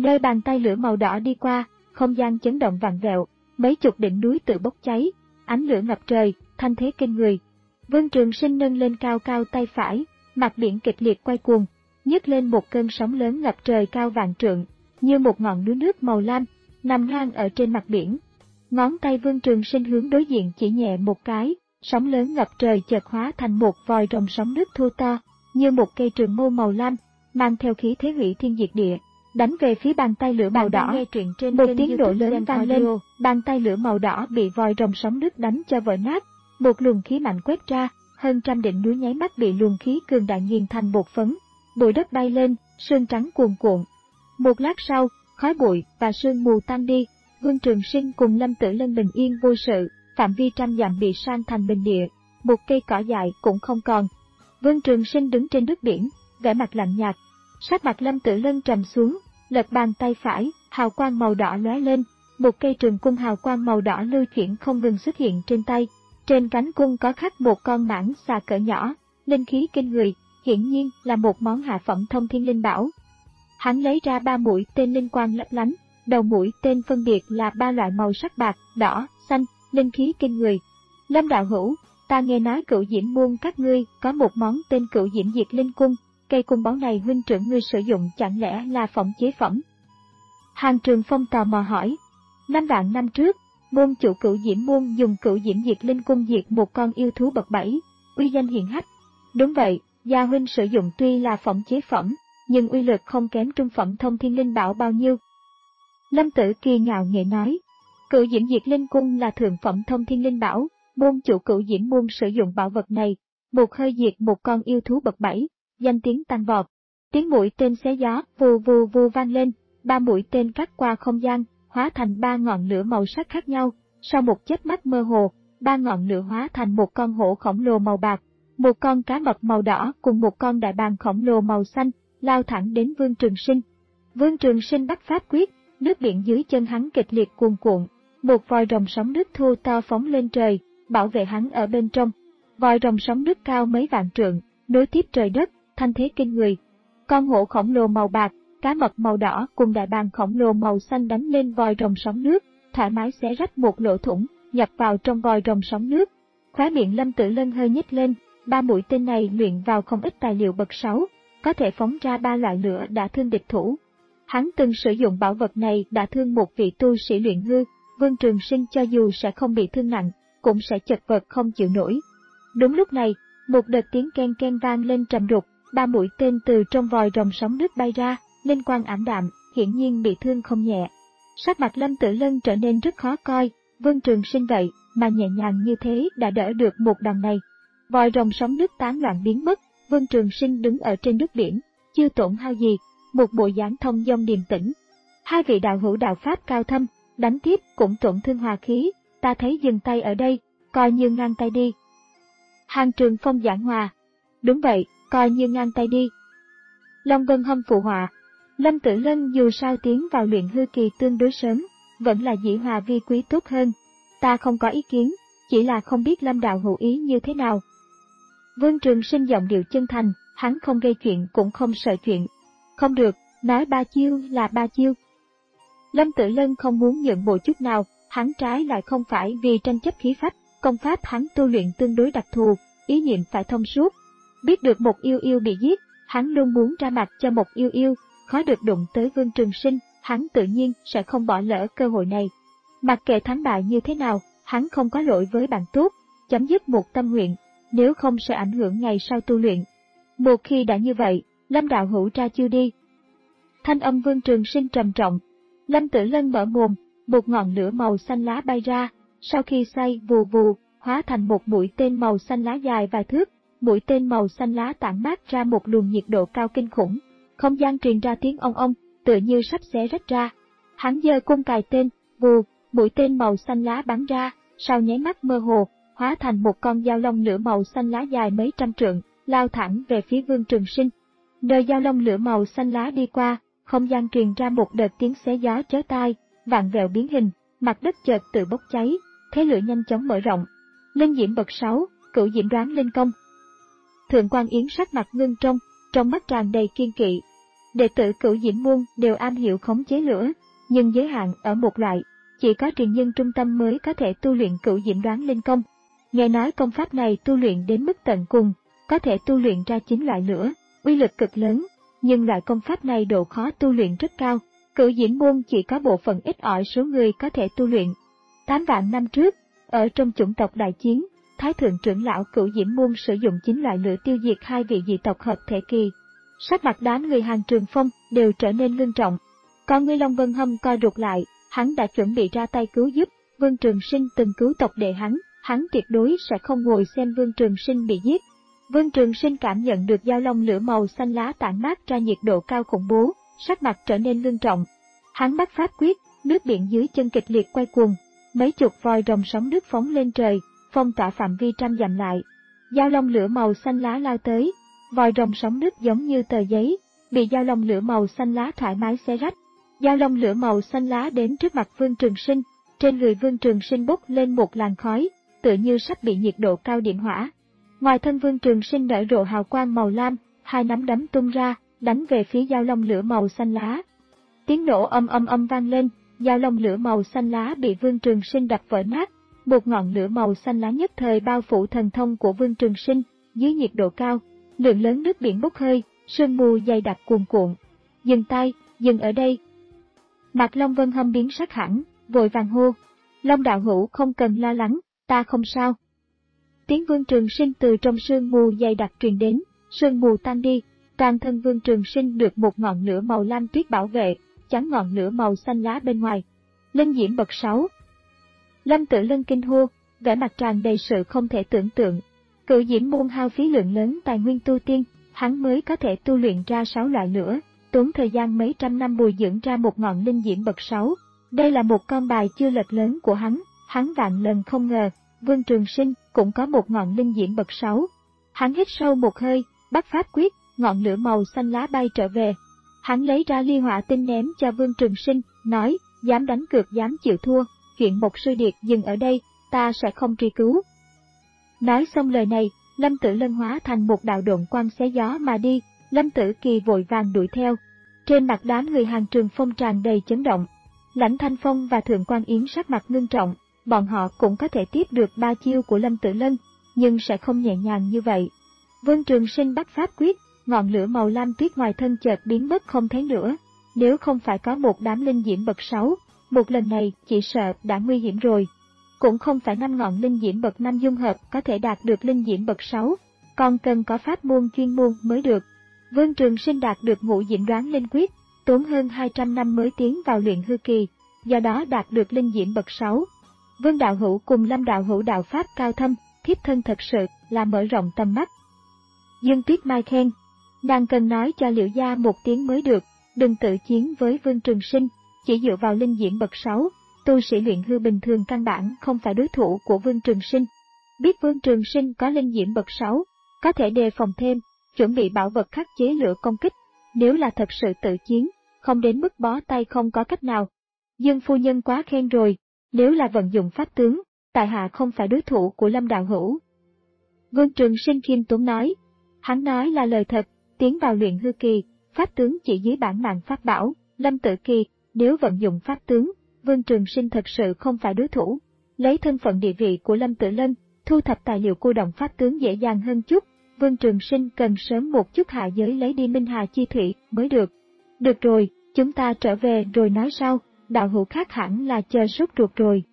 S1: Nơi bàn tay lửa màu đỏ đi qua, không gian chấn động vặn vẹo, mấy chục đỉnh núi tự bốc cháy, ánh lửa ngập trời, thanh thế kinh người. Vương Trường Sinh nâng lên cao cao tay phải, mặt biển kịch liệt quay cuồng, nhấc lên một cơn sóng lớn ngập trời cao vạn trượng, như một ngọn núi nước màu lam, nằm ngang ở trên mặt biển. Ngón tay Vương Trường Sinh hướng đối diện chỉ nhẹ một cái, sóng lớn ngập trời chợt hóa thành một vòi rồng sóng nước thô to, như một cây trường mâu màu lam, mang theo khí thế hủy thiên diệt địa, đánh về phía bàn tay lửa màu đỏ. Một tiếng nổ lớn vang lên, bàn tay lửa màu đỏ bị vòi rồng sóng nước đánh cho vỡ nát, một luồng khí mạnh quét ra, hơn trăm đỉnh núi nháy mắt bị luồng khí cường đại nghiền thành bột phấn, bụi đất bay lên, sương trắng cuồn cuộn. Một lát sau, khói bụi và sương mù tan đi, Vương Trường Sinh cùng Lâm Tử Lân bình yên vô sự, phạm vi trăm dặm bị san thành bình địa, một cây cỏ dại cũng không còn. Vương Trường Sinh đứng trên nước biển, vẻ mặt lạnh nhạt, sắc mặt Lâm Tử Lân trầm xuống, lật bàn tay phải, hào quang màu đỏ lóe lên, một cây trường cung hào quang màu đỏ lưu chuyển không ngừng xuất hiện trên tay. Trên cánh cung có khắc một con mãng xà cỡ nhỏ, linh khí kinh người, hiển nhiên là một món hạ phẩm thông thiên linh bảo. Hắn lấy ra ba mũi tên linh quang lấp lánh, đầu mũi tên phân biệt là ba loại màu sắc bạc, đỏ, xanh, linh khí kinh người. Lâm đạo hữu, ta nghe nói Cửu Diễm môn các ngươi có một món tên Cửu Diễm Diệt Linh Cung, cây cung báu này huynh trưởng ngươi sử dụng chẳng lẽ là phẩm chế phẩm? Hàng Trường Phong tò mò hỏi. Năm vạn năm trước, môn chủ Cửu Diễm môn dùng Cửu Diễm Diệt Linh Cung diệt một con yêu thú bậc bảy, uy danh hiển hách. Đúng vậy, gia huynh sử dụng tuy là phẩm chế phẩm, nhưng uy lực không kém trung phẩm thông thiên linh bảo bao nhiêu. Lâm Tử Kỳ ngạo nghễ nói, Cửu Diễm Diệt Linh Cung là thượng phẩm thông thiên linh bảo, môn chủ Cửu Diễm môn sử dụng bảo vật này, một hơi diệt một con yêu thú bậc bảy, danh tiếng tăng vọt. Tiếng mũi tên xé gió vù vù vù vang lên, ba mũi tên cắt qua không gian, hóa thành ba ngọn lửa màu sắc khác nhau. Sau một chớp mắt mơ hồ, ba ngọn lửa hóa thành một con hổ khổng lồ màu bạc, một con cá mập màu đỏ cùng một con đại bàng khổng lồ màu xanh, lao thẳng đến Vương Trường Sinh. Vương Trường Sinh bắt pháp quyết, nước biển dưới chân hắn kịch liệt cuồn cuộn, một vòi rồng sóng nước thô to phóng lên trời, bảo vệ hắn ở bên trong. Vòi rồng sóng nước cao mấy vạn trượng, nối tiếp trời đất, thanh thế kinh người. Con hổ khổng lồ màu bạc, cá mập màu đỏ cùng đại bàng khổng lồ màu xanh đánh lên vòi rồng sóng nước, thoải mái xé rách một lỗ thủng, nhập vào trong vòi rồng sóng nước. Khóe miệng Lâm Tử Lân hơi nhếch lên, ba mũi tên này luyện vào không ít tài liệu bậc sáu, có thể phóng ra ba loại lửa đã thương địch thủ. Hắn từng sử dụng bảo vật này đã thương một vị tu sĩ luyện hư, Vương Trường Sinh cho dù sẽ không bị thương nặng, cũng sẽ chật vật không chịu nổi. Đúng lúc này, một đợt tiếng ken ken vang lên trầm đục, ba mũi tên từ trong vòi rồng sóng nước bay ra, linh quang ảm đạm, hiển nhiên bị thương không nhẹ. Sắc mặt Lâm Tử Lân trở nên rất khó coi, Vương Trường Sinh vậy mà nhẹ nhàng như thế đã đỡ được một đòn này. Vòi rồng sóng nước tán loạn biến mất, Vương Trường Sinh đứng ở trên nước biển, chưa tổn hao gì, một bộ dáng thông dong điềm tĩnh. Hai vị đạo hữu đạo pháp cao thâm, đánh tiếp cũng tổn thương hòa khí, ta thấy dừng tay ở đây, coi như ngang tay đi. Hàng Trường Phong giảng hòa, đúng vậy, coi như ngang tay đi. Long Vân Hâm phụ họa, Lâm Tử Lân dù sao tiến vào luyện hư kỳ tương đối sớm, vẫn là dĩ hòa vi quý tốt hơn. Ta không có ý kiến, chỉ là không biết Lâm đạo hữu ý như thế nào. Vương Trường Sinh giọng điệu chân thành, hắn không gây chuyện cũng không sợ chuyện. Không được, nói ba chiêu là ba chiêu. Lâm Tử Lân không muốn nhượng bộ chút nào, hắn trái lại không phải vì tranh chấp khí phách, công pháp hắn tu luyện tương đối đặc thù, ý niệm phải thông suốt. Biết được một yêu yêu bị giết, hắn luôn muốn ra mặt cho một yêu yêu, khó được đụng tới Vương Trường Sinh, hắn tự nhiên sẽ không bỏ lỡ cơ hội này. Mặc kệ thắng bại như thế nào, hắn không có lỗi với bạn tốt, chấm dứt một tâm nguyện, nếu không sẽ ảnh hưởng ngày sau tu luyện. Một khi đã như vậy, Lâm đạo hữu ra chiêu đi. Thanh âm Vương Trường Sinh trầm trọng. Lâm Tử Lân mở mồm, một ngọn lửa màu xanh lá bay ra, sau khi xoay vù vù, hóa thành một mũi tên màu xanh lá dài vài thước. Mũi tên màu xanh lá tản mát ra một luồng nhiệt độ cao kinh khủng, không gian truyền ra tiếng ong ong, tựa như sắp xé rách ra. Hắn giơ cung cài tên, vù, mũi tên màu xanh lá bắn ra, sau nháy mắt mơ hồ, hóa thành một con dao long lửa màu xanh lá dài mấy trăm trượng, lao thẳng về phía Vương Trường Sinh. Nơi dao long lửa màu xanh lá đi qua, không gian truyền ra một đợt tiếng xé gió chói tai, vạn vẹo biến hình, mặt đất chợt tự bốc cháy, thế lửa nhanh chóng mở rộng. Linh diễm bậc sáu, Cửu Diễm đoán linh công. Thượng Quan Yến sắc mặt ngưng trong, trong mắt tràn đầy kiên kỵ. Đệ tử Cửu Diễm môn đều am hiểu khống chế lửa, nhưng giới hạn ở một loại, chỉ có truyền nhân trung tâm mới có thể tu luyện Cửu Diễm đoán linh công. Nghe nói công pháp này tu luyện đến mức tận cùng, có thể tu luyện ra chín loại lửa, uy lực cực lớn, nhưng loại công pháp này độ khó tu luyện rất cao. Cửu Diễm môn chỉ có bộ phận ít ỏi số người có thể tu luyện. Tám vạn năm trước, ở trong chủng tộc đại chiến, Thái thượng trưởng lão Cửu Diễm môn sử dụng chín loại lửa tiêu diệt hai vị dị tộc hợp thể kỳ. Sắc mặt đám người Hàng Trường Phong đều trở nên ngưng trọng. Con ngươi Long Vân Hâm co rụt lại, hắn đã chuẩn bị ra tay cứu giúp. Vương Trường Sinh từng cứu tộc đệ hắn, hắn tuyệt đối sẽ không ngồi xem Vương Trường Sinh bị giết. Vương Trường Sinh cảm nhận được dao long lửa màu xanh lá tản mát ra nhiệt độ cao khủng bố, sắc mặt trở nên ngưng trọng. Hắn bắt pháp quyết, nước biển dưới chân kịch liệt quay cuồng, mấy chục vòi rồng sóng nước phóng lên trời, phong tỏa phạm vi trăm dặm lại. Dao long lửa màu xanh lá lao tới, vòi rồng sóng nước giống như tờ giấy, bị dao long lửa màu xanh lá thoải mái xé rách. Dao long lửa màu xanh lá đến trước mặt Vương Trường Sinh, trên người Vương Trường Sinh bốc lên một làn khói, tựa như sắp bị nhiệt độ cao điểm hỏa. Ngoài thân Vương Trường Sinh nở rộ hào quang màu lam, hai nắm đấm tung ra, đánh về phía dao long lửa màu xanh lá. Tiếng nổ âm âm âm vang lên, dao long lửa màu xanh lá bị Vương Trường Sinh đập vỡ nát. Một ngọn lửa màu xanh lá nhất thời bao phủ thần thông của Vương Trường Sinh, dưới nhiệt độ cao, lượng lớn nước biển bốc hơi, sương mù dày đặc cuồn cuộn. Dừng tay, dừng ở đây. Mặt Long Vân Hâm biến sắc hẳn, vội vàng hô. Long đạo hữu không cần lo lắng, ta không sao. Tiếng Vương Trường Sinh từ trong sương mù dày đặc truyền đến, sương mù tan đi, toàn thân Vương Trường Sinh được một ngọn lửa màu lam tuyết bảo vệ, chắn ngọn lửa màu xanh lá bên ngoài. Linh diễm bậc sáu. Lâm Tử Lân kinh hô, vẻ mặt tràn đầy sự không thể tưởng tượng. Cửu Diễm môn hao phí lượng lớn tài nguyên tu tiên, hắn mới có thể tu luyện ra sáu loại lửa, tốn thời gian mấy trăm năm bồi dưỡng ra một ngọn linh diễm bậc sáu. Đây là một con bài chưa lật lớn của hắn, hắn vạn lần không ngờ, Vương Trường Sinh cũng có một ngọn linh diễm bậc sáu. Hắn hít sâu một hơi, bắt pháp quyết, ngọn lửa màu xanh lá bay trở về. Hắn lấy ra ly hỏa tinh ném cho Vương Trường Sinh, nói, dám đánh cược dám chịu thua, chuyện một sư điệt dừng ở đây, ta sẽ không truy cứu. Nói xong lời này, Lâm Tử Lân hóa thành một đạo độn quang xé gió mà đi, Lâm Tử Kỳ vội vàng đuổi theo. Trên mặt đám người Hàng Trường Phong tràn đầy chấn động. Lãnh Thanh Phong và Thượng Quan Yến sắc mặt ngưng trọng, bọn họ cũng có thể tiếp được ba chiêu của Lâm Tử Lân, nhưng sẽ không nhẹ nhàng như vậy. Vương Trường Sinh bắt pháp quyết, ngọn lửa màu lam tuyết ngoài thân chợt biến mất không thấy nữa. Nếu không phải có một đám linh diễm bậc sáu, một lần này chỉ sợ đã nguy hiểm rồi. Cũng không phải năm ngọn linh diễm bậc năm dung hợp có thể đạt được linh diễm bậc sáu, còn cần có pháp môn chuyên môn mới được. Vương Trường Sinh đạt được ngũ diễm đoán linh quyết, tốn hơn hai trăm năm mới tiến vào luyện hư kỳ, do đó đạt được linh diễm bậc sáu. Vương đạo hữu cùng Lâm đạo hữu đạo pháp cao thâm, thiếp thân thật sự là mở rộng tầm mắt. Dương Tuyết Mai khen, nàng cần nói cho Liễu gia một tiếng mới được, đừng tự chiến với Vương Trường Sinh, chỉ dựa vào linh diễm bậc sáu, tu sĩ luyện hư bình thường căn bản không phải đối thủ của Vương Trường Sinh. Biết Vương Trường Sinh có linh diễm bậc sáu, có thể đề phòng thêm, chuẩn bị bảo vật khắc chế lửa công kích, nếu là thật sự tự chiến, không đến mức bó tay không có cách nào. Dương phu nhân quá khen rồi, nếu là vận dụng pháp tướng, tại hạ không phải đối thủ của Lâm đạo hữu. Vương Trường Sinh khiêm tốn nói, hắn nói là lời thật, tiến vào luyện hư kỳ, pháp tướng chỉ dưới bản mạng pháp bảo, Lâm Tử Kỳ, nếu vận dụng pháp tướng, Vương Trường Sinh thật sự không phải đối thủ. Lấy thân phận địa vị của Lâm Tử Lân, thu thập tài liệu cô động pháp tướng dễ dàng hơn chút, Vương Trường Sinh cần sớm một chút hạ giới lấy đi Minh Hà Chi Thủy mới được. Được rồi, chúng ta trở về rồi nói sau, đạo hữu khác hẳn là chờ sốt ruột rồi.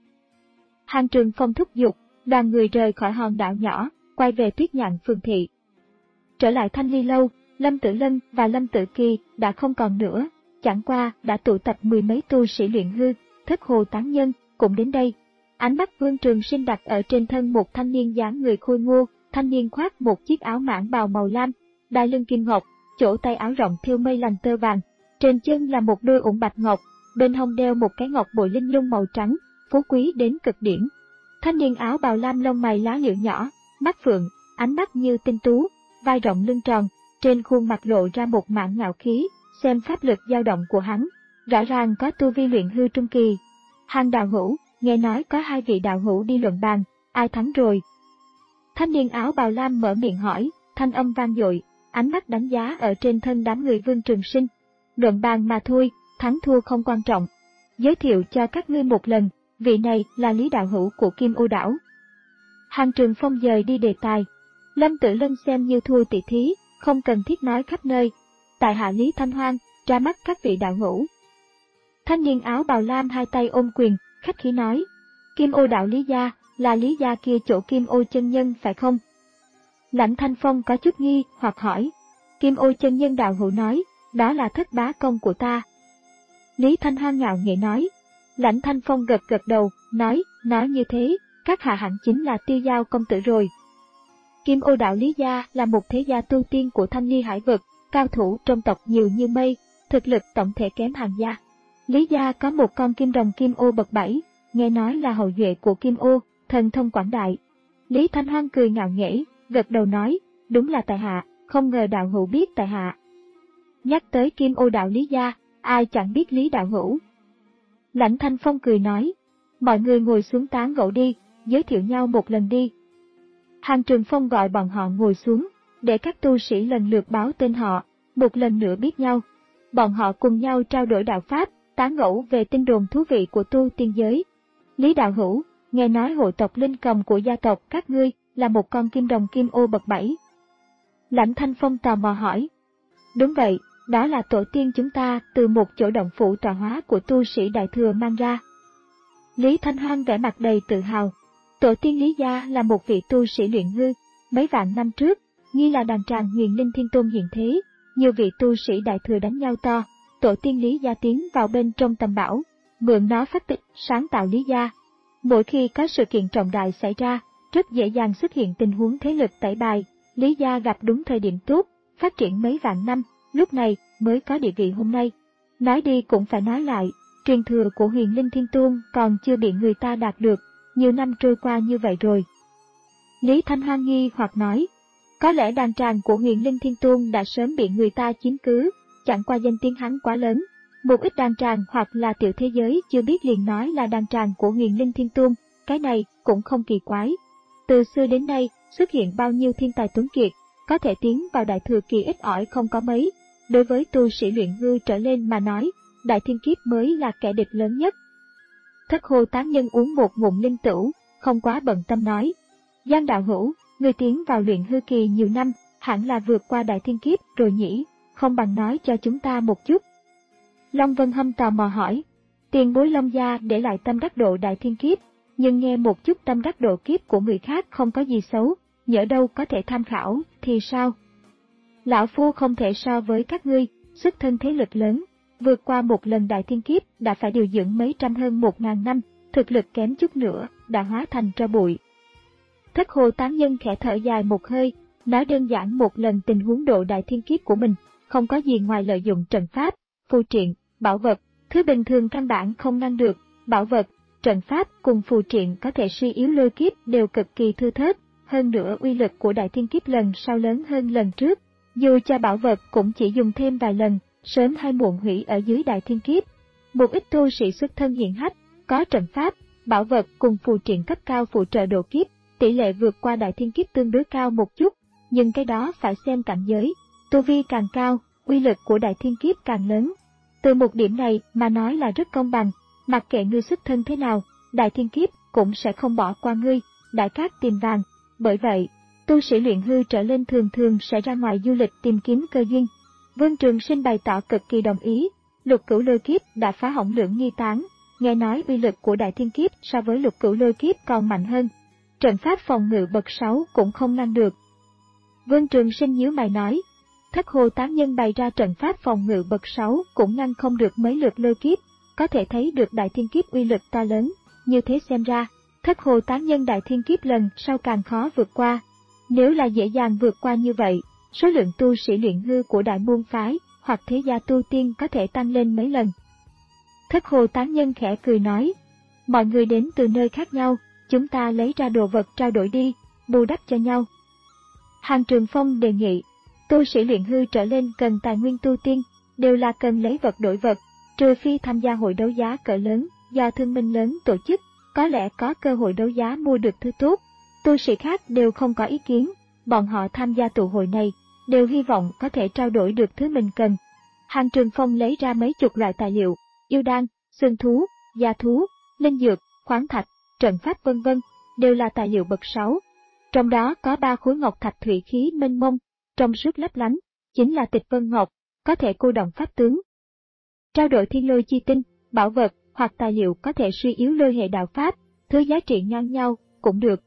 S1: Hàng Trường Phong thúc giục, đoàn người rời khỏi hòn đảo nhỏ, quay về Tuyết Nhạn phường thị. Trở lại Thanh Ly lâu, Lâm Tử Lân và Lâm Tử Kỳ đã không còn nữa, chẳng qua đã tụ tập mười mấy tu sĩ luyện hư, Thất Hồ tán nhân cũng đến đây. Ánh mắt Vương Trường Sinh đặt ở trên thân một thanh niên dáng người khôi ngô, thanh niên khoác một chiếc áo mãng bào màu lam, đai lưng kim ngọc, chỗ tay áo rộng thêu mây lành tơ vàng, trên chân là một đôi ủng bạch ngọc, bên hông đeo một cái ngọc bội linh lung màu trắng, phú quý đến cực điểm. Thanh niên áo bào lam lông mày lá liễu nhỏ, mắt phượng, ánh mắt như tinh tú, vai rộng lưng tròn, trên khuôn mặt lộ ra một mảng ngạo khí, xem pháp lực dao động của hắn, rõ ràng có tu vi luyện hư trung kỳ. Hàng đạo hữu, nghe nói có hai vị đạo hữu đi luận bàn, ai thắng rồi? Thanh niên áo bào lam mở miệng hỏi, thanh âm vang dội, ánh mắt đánh giá ở trên thân đám người Vương Trường Sinh, luận bàn mà thôi, thắng thua không quan trọng. Giới thiệu cho các ngươi một lần, vị này là Lý đạo hữu của Kim Ô đảo. Hàn Trường Phong dời đi đề tài. Lâm Tử Lân xem như thua tỷ thí, không cần thiết nói khắp nơi. Tại hạ Lý Thanh Hoan, ra mắt các vị đạo hữu. Thanh niên áo bào lam hai tay ôm quyền, khách khí nói. Kim Ô đạo Lý gia, là Lý gia kia chỗ Kim Ô chân nhân phải không? Lãnh Thanh Phong có chút nghi, hoặc hỏi. Kim Ô chân nhân đạo hữu nói, đó là thất bá công của ta. Lý Thanh Hoan ngạo nghễ nói. Lãnh Thanh Phong gật gật đầu, nói, nói như thế, các hạ hẳn chính là Tiêu Giao công tử rồi. Kim Ô đạo Lý gia là một thế gia tu tiên của Thanh Ly Hải vực, cao thủ trong tộc nhiều như mây, thực lực tổng thể kém Hàn gia. Lý gia có một con kim rồng Kim Ô bậc bảy, nghe nói là hậu duệ của Kim Ô, thần thông quảng đại. Lý Thanh Hoan cười ngạo nghễ, gật đầu nói, đúng là tại hạ, không ngờ đạo hữu biết tại hạ. Nhắc tới Kim Ô đạo Lý gia, ai chẳng biết Lý đạo hữu. Lãnh Thanh Phong cười nói, mọi người ngồi xuống tán gẫu đi, giới thiệu nhau một lần đi. Hàn Trường Phong gọi bọn họ ngồi xuống, để các tu sĩ lần lượt báo tên họ, một lần nữa biết nhau. Bọn họ cùng nhau trao đổi đạo pháp, tán gẫu về tin đồn thú vị của tu tiên giới. Lý đạo hữu, nghe nói hộ tộc linh cầm của gia tộc các ngươi là một con kim rồng Kim Ô bậc bảy. Lãnh Thanh Phong tò mò hỏi. Đúng vậy, đó là tổ tiên chúng ta từ một chỗ động phủ tọa hóa của tu sĩ Đại Thừa mang ra. Lý Thanh Hoan vẻ mặt đầy tự hào. Tổ tiên Lý gia là một vị tu sĩ luyện hư, mấy vạn năm trước, nghi là đàn tràng Huyền Linh Thiên Tôn hiện thế, nhiều vị tu sĩ Đại Thừa đánh nhau to, tổ tiên Lý gia tiến vào bên trong tầm bảo, mượn nó phát tích, sáng tạo Lý gia. Mỗi khi có sự kiện trọng đại xảy ra, rất dễ dàng xuất hiện tình huống thế lực tẩy bài, Lý gia gặp đúng thời điểm tốt, phát triển mấy vạn năm, lúc này mới có địa vị hôm nay. Nói đi cũng phải nói lại, truyền thừa của Huyền Linh Thiên Tôn còn chưa bị người ta đạt được, nhiều năm trôi qua như vậy rồi. Lý Thanh Hoan nghi hoặc nói, có lẽ đàn tràng của Huyền Linh Thiên Tôn đã sớm bị người ta chiếm cứ, chẳng qua danh tiếng hắn quá lớn. Một ít đàn tràng hoặc là tiểu thế giới chưa biết liền nói là đàn tràng của Huyền Linh Thiên Tôn, cái này cũng không kỳ quái. Từ xưa đến nay, xuất hiện bao nhiêu thiên tài tuấn kiệt, có thể tiến vào đại thừa kỳ ít ỏi không có mấy. Đối với tu sĩ luyện hư trở lên mà nói, đại thiên kiếp mới là kẻ địch lớn nhất. Thất Hồ tán nhân uống một ngụm linh tửu, không quá bận tâm nói. Giang đạo hữu, người tiến vào luyện hư kỳ nhiều năm, hẳn là vượt qua đại thiên kiếp rồi nhỉ, không bằng nói cho chúng ta một chút. Long Vân Hâm tò mò hỏi, tiền bối Long gia để lại tâm đắc độ đại thiên kiếp, nhưng nghe một chút tâm đắc độ kiếp của người khác không có gì xấu, nhỡ đâu có thể tham khảo, thì sao? Lão Phu không thể so với các ngươi, xuất thân thế lực lớn, vượt qua một lần đại thiên kiếp đã phải điều dưỡng mấy trăm hơn một ngàn năm, thực lực kém chút nữa, đã hóa thành tro bụi. Thất Hồ tán nhân khẽ thở dài một hơi, nói đơn giản một lần tình huống độ đại thiên kiếp của mình, không có gì ngoài lợi dụng trận pháp, phù triện, bảo vật, thứ bình thường căn bản không ngăn được, bảo vật, trận pháp cùng phù triện có thể suy yếu lôi kiếp đều cực kỳ thưa thớt, hơn nữa uy lực của đại thiên kiếp lần sau lớn hơn lần trước, dù cho bảo vật cũng chỉ dùng thêm vài lần, sớm hay muộn hủy ở dưới đại thiên kiếp. Một ít tu sĩ xuất thân hiển hách, có trận pháp, bảo vật cùng phù triện cấp cao phụ trợ độ kiếp, tỷ lệ vượt qua đại thiên kiếp tương đối cao một chút, nhưng cái đó phải xem cảnh giới, tu vi càng cao, uy lực của đại thiên kiếp càng lớn. Từ một điểm này mà nói là rất công bằng, mặc kệ ngươi xuất thân thế nào, đại thiên kiếp cũng sẽ không bỏ qua ngươi, đại cát tìm vàng. Bởi vậy, tu sĩ luyện hư trở lên thường thường sẽ ra ngoài du lịch tìm kiếm cơ duyên. Vương Trường Sinh bày tỏ cực kỳ đồng ý, lục cửu lôi kiếp đã phá hỏng Lưỡng Nghi Tán, nghe nói uy lực của đại thiên kiếp so với lục cửu lôi kiếp còn mạnh hơn. Trận pháp phòng ngự bậc sáu cũng không ngăn được. Vương Trường Sinh nhíu mày nói, Thất Hồ tán nhân bày ra trận pháp phòng ngự bậc sáu cũng ngăn không được mấy lượt lôi kiếp, có thể thấy được đại thiên kiếp uy lực to lớn, như thế xem ra, Thất Hồ tán nhân đại thiên kiếp lần sau càng khó vượt qua. Nếu là dễ dàng vượt qua như vậy, số lượng tu sĩ luyện hư của đại môn phái hoặc thế gia tu tiên có thể tăng lên mấy lần. Thất Hồ tán nhân khẽ cười nói, mọi người đến từ nơi khác nhau, chúng ta lấy ra đồ vật trao đổi đi, bù đắp cho nhau. Hàn Trường Phong đề nghị, tu sĩ luyện hư trở lên cần tài nguyên tu tiên, đều là cần lấy vật đổi vật, trừ phi tham gia hội đấu giá cỡ lớn, do thương minh lớn tổ chức, có lẽ có cơ hội đấu giá mua được thứ tốt. Tu sĩ khác đều không có ý kiến, bọn họ tham gia tụ hội này, đều hy vọng có thể trao đổi được thứ mình cần. Hàn Trường Phong lấy ra mấy chục loại tài liệu, yêu đan, xương thú, da thú, linh dược, khoáng thạch, trận pháp vân vân, đều là tài liệu bậc sáu. Trong đó có ba khối ngọc thạch thủy khí mênh mông, trong suốt lấp lánh, chính là Tịch Vân Ngọc, có thể cô động pháp tướng. Trao đổi thiên lôi chi tinh, bảo vật hoặc tài liệu có thể suy yếu lôi hệ đạo pháp, thứ giá trị ngang nhau cũng được.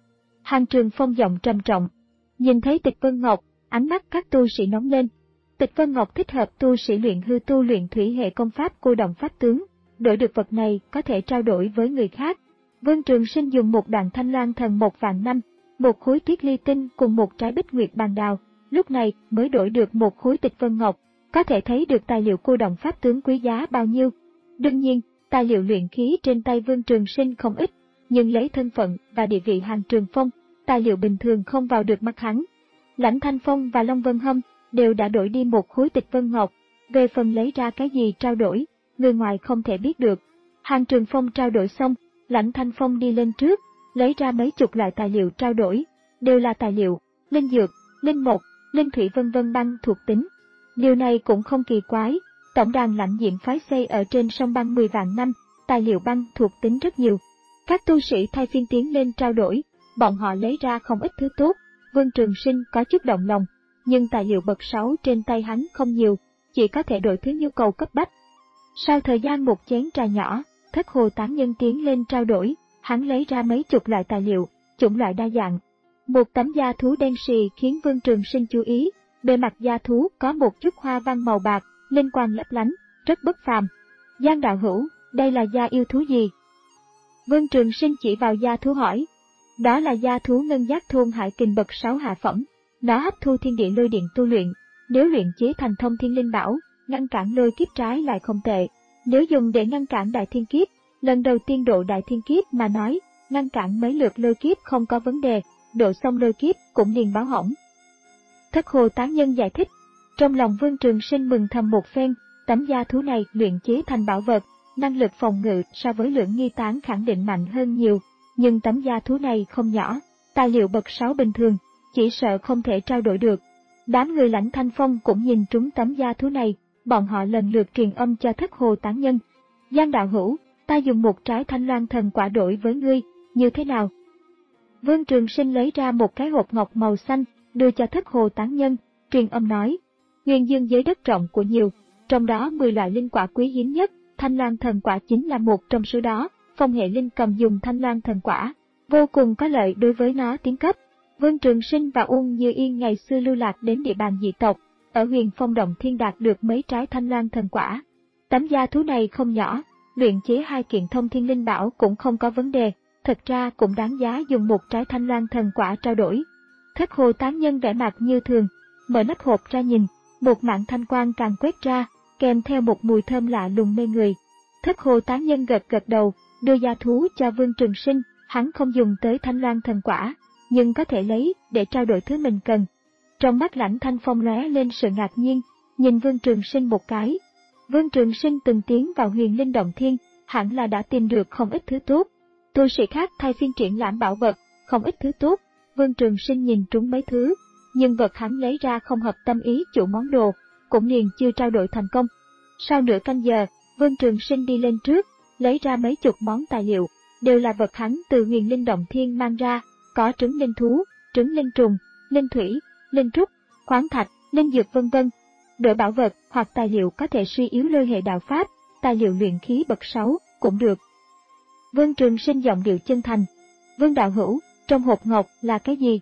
S1: Hàn Trường Phong giọng trầm trọng, nhìn thấy Tịch Vân Ngọc, ánh mắt các tu sĩ nóng lên. Tịch Vân Ngọc thích hợp tu sĩ luyện hư tu luyện thủy hệ công pháp cô động pháp tướng, đổi được vật này có thể trao đổi với người khác. Vương Trường Sinh dùng một đoạn thanh loan thần một vạn năm, một khối tuyết ly tinh cùng một trái bích nguyệt bàn đào, lúc này mới đổi được một khối Tịch Vân Ngọc, có thể thấy được tài liệu cô động pháp tướng quý giá bao nhiêu. Đương nhiên, tài liệu luyện khí trên tay Vương Trường Sinh không ít, nhưng lấy thân phận và địa vị Hàn Trường Phong, tài liệu bình thường không vào được mắt hắn. Lãnh Thanh Phong và Long Vân Hâm đều đã đổi đi một khối Tịch Vân Ngọc, về phần lấy ra cái gì trao đổi, người ngoài không thể biết được. Hàn Trường Phong trao đổi xong, Lãnh Thanh Phong đi lên trước, lấy ra mấy chục loại tài liệu trao đổi, đều là tài liệu, linh dược, linh mộc, linh thủy vân vân băng thuộc tính. Điều này cũng không kỳ quái, tổng đàn Lãnh Diệm phái xây ở trên sông băng mười vạn năm, tài liệu băng thuộc tính rất nhiều. Các tu sĩ thay phiên tiến lên trao đổi, bọn họ lấy ra không ít thứ tốt. Vương Trường Sinh có chút động lòng, nhưng tài liệu bậc sáu trên tay hắn không nhiều, chỉ có thể đổi thứ nhu cầu cấp bách. Sau thời gian một chén trà nhỏ, Thất Hồ Tán Nhân tiến lên trao đổi, hắn lấy ra mấy chục loại tài liệu, chủng loại đa dạng. Một tấm da thú đen xì khiến Vương Trường Sinh chú ý, bề mặt da thú có một chút hoa văn màu bạc, linh quang lấp lánh, rất bất phàm. Giang đạo hữu, đây là da yêu thú gì? Vương Trường Sinh chỉ vào da thú hỏi. Đó là da thú ngân giác thôn hải kình bậc sáu hạ phẩm, nó hấp thu thiên địa lôi điện tu luyện, nếu luyện chế thành thông thiên linh bảo, ngăn cản lôi kiếp trái lại không tệ. Nếu dùng để ngăn cản đại thiên kiếp, lần đầu tiên độ đại thiên kiếp mà nói, ngăn cản mấy lượt lôi kiếp không có vấn đề, độ xong lôi kiếp cũng liền báo hỏng. Thất Hồ Tán Nhân giải thích, trong lòng Vương Trường Sinh mừng thầm một phen, tấm da thú này luyện chế thành bảo vật, năng lực phòng ngự so với Lưỡng Nghi Tán khẳng định mạnh hơn nhiều. Nhưng tấm da thú này không nhỏ, tài liệu bậc sáu bình thường, chỉ sợ không thể trao đổi được. Đám người Lãnh Thanh Phong cũng nhìn trúng tấm da thú này, bọn họ lần lượt truyền âm cho Thất Hồ Tán Nhân. Giang đạo hữu, ta dùng một trái thanh loan thần quả đổi với ngươi, như thế nào? Vương Trường Sinh lấy ra một cái hộp ngọc màu xanh, đưa cho Thất Hồ Tán Nhân, truyền âm nói. Nguyên dương giới đất rộng của nhiều, trong đó mười loại linh quả quý hiếm nhất, thanh loan thần quả chính là một trong số đó. Phong hệ linh cầm dùng thanh loan thần quả, vô cùng có lợi đối với nó tiến cấp. Vương Trường Sinh và Uông Như Yên ngày xưa lưu lạc đến địa bàn dị tộc, ở Huyền Phong Động Thiên đạt được mấy trái thanh loan thần quả. Tấm da thú này không nhỏ, luyện chế hai kiện thông thiên linh bảo cũng không có vấn đề, thật ra cũng đáng giá dùng một trái thanh loan thần quả trao đổi. Thất Hồ Tán Nhân vẻ mặt như thường, mở nắp hộp ra nhìn, một mảng thanh quang càng quét ra, kèm theo một mùi thơm lạ lùng mê người. Thất Hồ Tán Nhân gật gật đầu, đưa da thú cho Vương Trường Sinh, hắn không dùng tới thanh loan thần quả, nhưng có thể lấy để trao đổi thứ mình cần. Trong mắt Lãnh Thanh Phong lóe lên sự ngạc nhiên, nhìn Vương Trường Sinh một cái. Vương Trường Sinh từng tiến vào Huyền Linh Động Thiên, hẳn là đã tìm được không ít thứ tốt. Tu sĩ khác thay phiên triển lãm bảo vật, không ít thứ tốt. Vương Trường Sinh nhìn trúng mấy thứ, nhưng vật hắn lấy ra không hợp tâm ý chủ món đồ, cũng liền chưa trao đổi thành công. Sau nửa canh giờ, Vương Trường Sinh đi lên trước, lấy ra mấy chục món tài liệu, đều là vật hắn từ Huyền Linh Động Thiên mang ra, có trứng linh thú, trứng linh trùng, linh thủy, linh trúc, khoáng thạch, linh dược vân vân. Đổi bảo vật hoặc tài liệu có thể suy yếu lôi hệ đạo pháp, tài liệu luyện khí bậc sáu cũng được. Vương Trường Sinh giọng điệu chân thành. Vương đạo hữu, trong hộp ngọc là cái gì?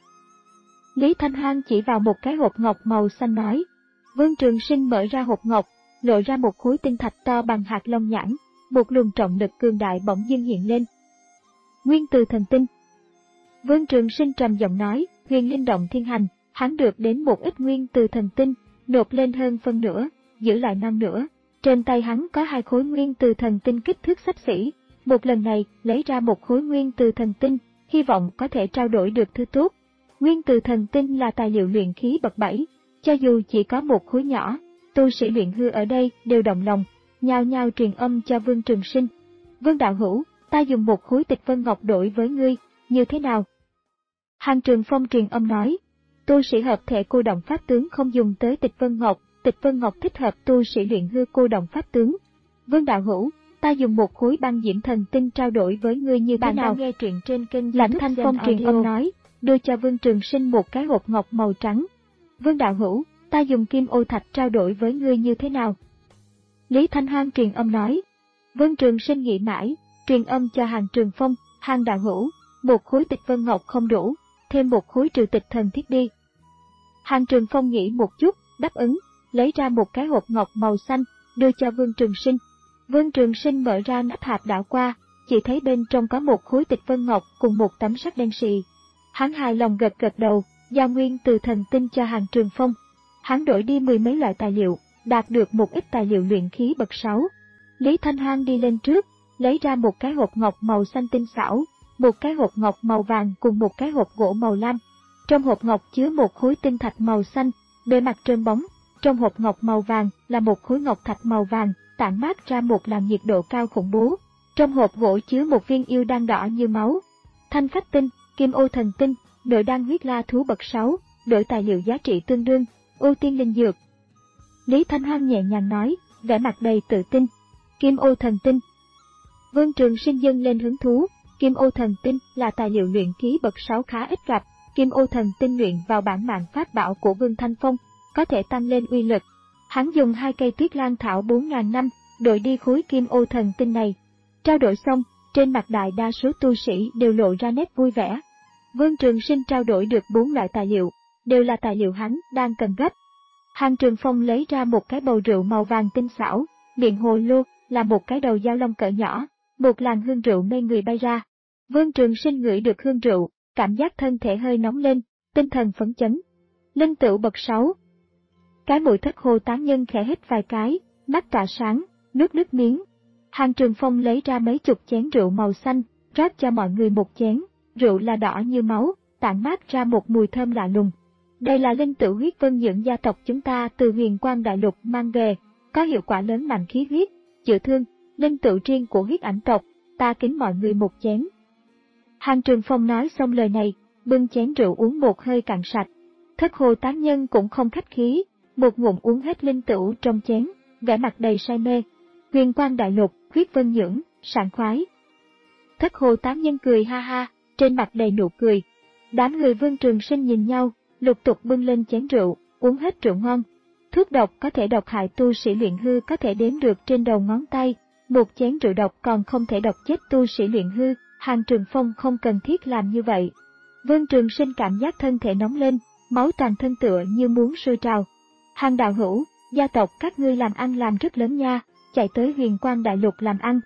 S1: Lý Thanh Hoang chỉ vào một cái hộp ngọc màu xanh nói. Vương Trường Sinh mở ra hộp ngọc, lộ ra một khối tinh thạch to bằng hạt long nhãn, một luồng trọng lực cường đại bỗng dưng hiện lên. Nguyên từ thần tinh. Vương Trường Sinh trầm giọng nói, Huyền Linh Động Thiên hành, hắn được đến một ít nguyên từ thần tinh, nộp lên hơn phân nửa, giữ lại non nửa. Trên tay hắn có hai khối nguyên từ thần tinh kích thước xấp xỉ, một lần này lấy ra một khối nguyên từ thần tinh, hy vọng có thể trao đổi được thứ tốt. Nguyên từ thần tinh là tài liệu luyện khí bậc bảy, cho dù chỉ có một khối nhỏ, tu sĩ luyện hư ở đây đều động lòng, nhao nhao truyền âm cho Vương Trường Sinh. Vương đạo hữu, ta dùng một khối Tịch Vân Ngọc đổi với ngươi, như thế nào? Hàn Trường Phong truyền âm nói, tu sĩ hợp thể cô động pháp tướng không dùng tới Tịch Vân Ngọc, tịch vân ngọc thích hợp tu sĩ luyện hư cô động pháp tướng. Vương đạo hữu, ta dùng một khối băng diễm thần tinh trao đổi với ngươi như thế nào? Bạn đang nghe truyện trên kênh Lãnh Thanh Phong truyền âm nói, đưa cho Vương Trường Sinh một cái hộp ngọc màu trắng. Vương đạo hữu, ta dùng kim ô thạch trao đổi với ngươi như thế nào? Lý Thanh Hoang truyền âm nói. Vương Trường Sinh nghĩ mãi, truyền âm cho Hàn Trường Phong, Hàn đạo hữu, một khối tịch vân ngọc không đủ, thêm một khối trừ tịch thần thiết đi. Hàn Trường Phong nghĩ một chút, đáp ứng, lấy ra một cái hộp ngọc màu xanh, đưa cho Vương Trường Sinh. Vương Trường Sinh mở ra nắp hạp đảo qua, chỉ thấy bên trong có một khối tịch vân ngọc cùng một tấm sắt đen xì. Hắn hài lòng gật gật đầu, giao nguyên từ thần tinh cho Hàn Trường Phong. Hắn đổi đi mười mấy loại tài liệu, đạt được một ít tài liệu luyện khí bậc sáu. Lý Thanh Hoang đi lên trước, lấy ra một cái hộp ngọc màu xanh tinh xảo, một cái hộp ngọc màu vàng cùng một cái hộp gỗ màu lam. Trong hộp ngọc chứa một khối tinh thạch màu xanh, bề mặt trơn bóng. Trong hộp ngọc màu vàng là một khối ngọc thạch màu vàng, tản mát ra một làn nhiệt độ cao khủng bố. Trong hộp gỗ chứa một viên yêu đan đỏ như máu. Thanh phách tinh, kim ô thần tinh, nội đan huyết la thú bậc sáu, đổi tài liệu giá trị tương đương, ưu tiên linh dược. Lý Thanh Hoang nhẹ nhàng nói, vẻ mặt đầy tự tin. Kim ô thần tinh. Vương Trường Sinh dâng lên hứng thú, kim ô thần tinh là tài liệu luyện khí bậc sáu khá ít gặp, kim ô thần tinh luyện vào bản mạng pháp bảo của Vương Thanh Phong, có thể tăng lên uy lực. Hắn dùng hai cây tuyết lan thảo bốn nghìn năm, đổi đi khối kim ô thần tinh này. Trao đổi xong, trên mặt đại đa số tu sĩ đều lộ ra nét vui vẻ. Vương Trường Sinh trao đổi được bốn loại tài liệu, đều là tài liệu hắn đang cần gấp. Hàn Trường Phong lấy ra một cái bầu rượu màu vàng tinh xảo, miệng hồ lô là một cái đầu dao long cỡ nhỏ, một làn hương rượu mê người bay ra. Vương Trường Sinh ngửi được hương rượu, cảm giác thân thể hơi nóng lên, tinh thần phấn chấn. Linh tửu bậc sáu. Cái mũi Thất Hồ tán nhân khẽ hít vài cái, mắt tỏa sáng, nuốt nước miếng. Hàn Trường Phong lấy ra mấy chục chén rượu màu xanh, rót cho mọi người một chén, rượu là đỏ như máu, tản mát ra một mùi thơm lạ lùng. Đây là linh tửu huyết vân dưỡng gia tộc chúng ta từ Huyền Quang Đại Lục mang về, có hiệu quả lớn mạnh khí huyết, chữa thương, linh tửu riêng của huyết ảnh tộc, ta kính mọi người một chén. Hàn Trường Phong nói xong lời này, bưng chén rượu uống một hơi cạn sạch. Thất Hồ tán nhân cũng không khách khí, một ngụm uống hết linh tửu trong chén, vẻ mặt đầy say mê. Huyền Quang Đại Lục, huyết vân dưỡng, sảng khoái. Thất Hồ tán nhân cười ha ha, trên mặt đầy nụ cười. Đám người Vương Trường Sinh nhìn nhau, lục tục bưng lên chén rượu, uống hết rượu ngon. Thuốc độc có thể độc hại tu sĩ luyện hư có thể đếm được trên đầu ngón tay, một chén rượu độc còn không thể độc chết tu sĩ luyện hư, Hàn Trường Phong không cần thiết làm như vậy. Vương Trường Sinh cảm giác thân thể nóng lên, máu toàn thân tựa như muốn sôi trào. Hàn đạo hữu, gia tộc các ngươi làm ăn làm rất lớn nha, chạy tới Huyền Quang Đại Lục làm ăn.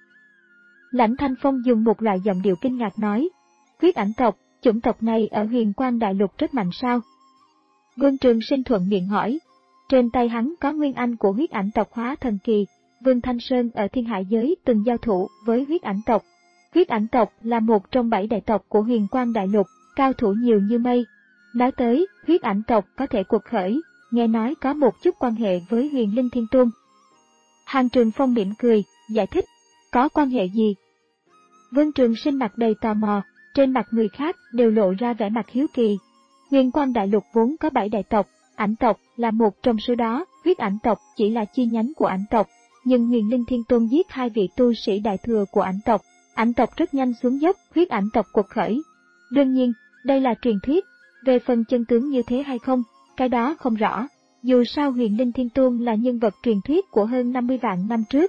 S1: Lãnh Thanh Phong dùng một loại giọng điệu kinh ngạc nói, huyết ảnh tộc, chủng tộc này ở Huyền Quang Đại Lục rất mạnh sao? Vương Trường Sinh thuận miệng hỏi, trên tay hắn có nguyên anh của huyết ảnh tộc hóa thần kỳ, Vương Thanh Sơn ở Thiên Hải Giới từng giao thủ với huyết ảnh tộc. Huyết ảnh tộc là một trong bảy đại tộc của Huyền Quang Đại Lục, cao thủ nhiều như mây. Nói tới, huyết ảnh tộc có thể cuộc khởi, nghe nói có một chút quan hệ với Huyền Linh Thiên Tôn. Hàn Trường Phong mỉm cười, giải thích, có quan hệ gì? Vương Trường Sinh mặt đầy tò mò, trên mặt người khác đều lộ ra vẻ mặt hiếu kỳ. Huyền Quang Đại Lục vốn có bảy đại tộc, ảnh tộc là một trong số đó, huyết ảnh tộc chỉ là chi nhánh của ảnh tộc, nhưng Huyền Linh Thiên Tôn giết hai vị tu sĩ đại thừa của ảnh tộc, ảnh tộc rất nhanh xuống dốc, huyết ảnh tộc cuộc khởi. Đương nhiên, đây là truyền thuyết, về phần chân tướng như thế hay không, cái đó không rõ, dù sao Huyền Linh Thiên Tôn là nhân vật truyền thuyết của hơn năm mươi vạn năm trước.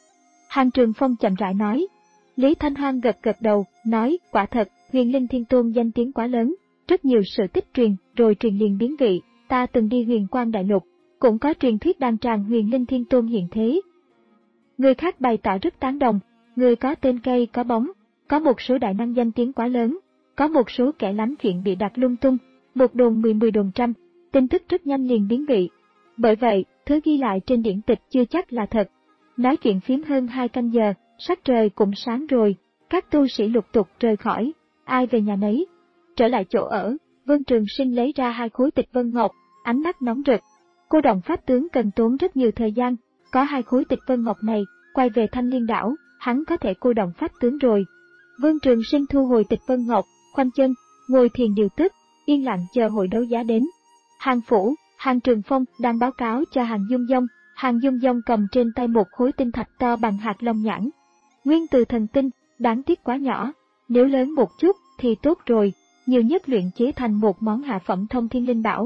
S1: Hàn Trường Phong chậm rãi nói. Lý Thanh Hoang gật gật đầu, nói, quả thật, Huyền Linh Thiên Tôn danh tiếng quá lớn, rất nhiều sự tích truyền, rồi truyền liền biến vị, ta từng đi Huyền Quang Đại Lục, cũng có truyền thuyết đan tràng Huyền Linh Thiên Tôn hiện thế. Người khác bày tỏ rất tán đồng, người có tên cây có bóng, có một số đại năng danh tiếng quá lớn, có một số kẻ lắm chuyện bị đặt lung tung, một đồn mười mười đồn trăm, tin tức rất nhanh liền biến vị. Bởi vậy, thứ ghi lại trên điển tịch chưa chắc là thật. Nói chuyện phím hơn hai canh giờ, sắc trời cũng sáng rồi, các tu sĩ lục tục rời khỏi, ai về nhà nấy. Trở lại chỗ ở, Vương Trường Sinh lấy ra hai khối tịch vân ngọc, ánh mắt nóng rực. Cô động pháp tướng cần tốn rất nhiều thời gian, có hai khối tịch vân ngọc này, quay về Thanh Liên đảo, hắn có thể cô động pháp tướng rồi. Vương Trường Sinh thu hồi tịch vân ngọc, khoanh chân, ngồi thiền điều tức, yên lặng chờ hội đấu giá đến. Hàn phủ, Hàn Trường Phong đang báo cáo cho Hàn Dung Dông, Hàn Dung Dông cầm trên tay một khối tinh thạch to bằng hạt long nhãn. Nguyên từ thần tinh, đáng tiếc quá nhỏ, nếu lớn một chút thì tốt rồi, nhiều nhất luyện chế thành một món hạ phẩm thông thiên linh bảo.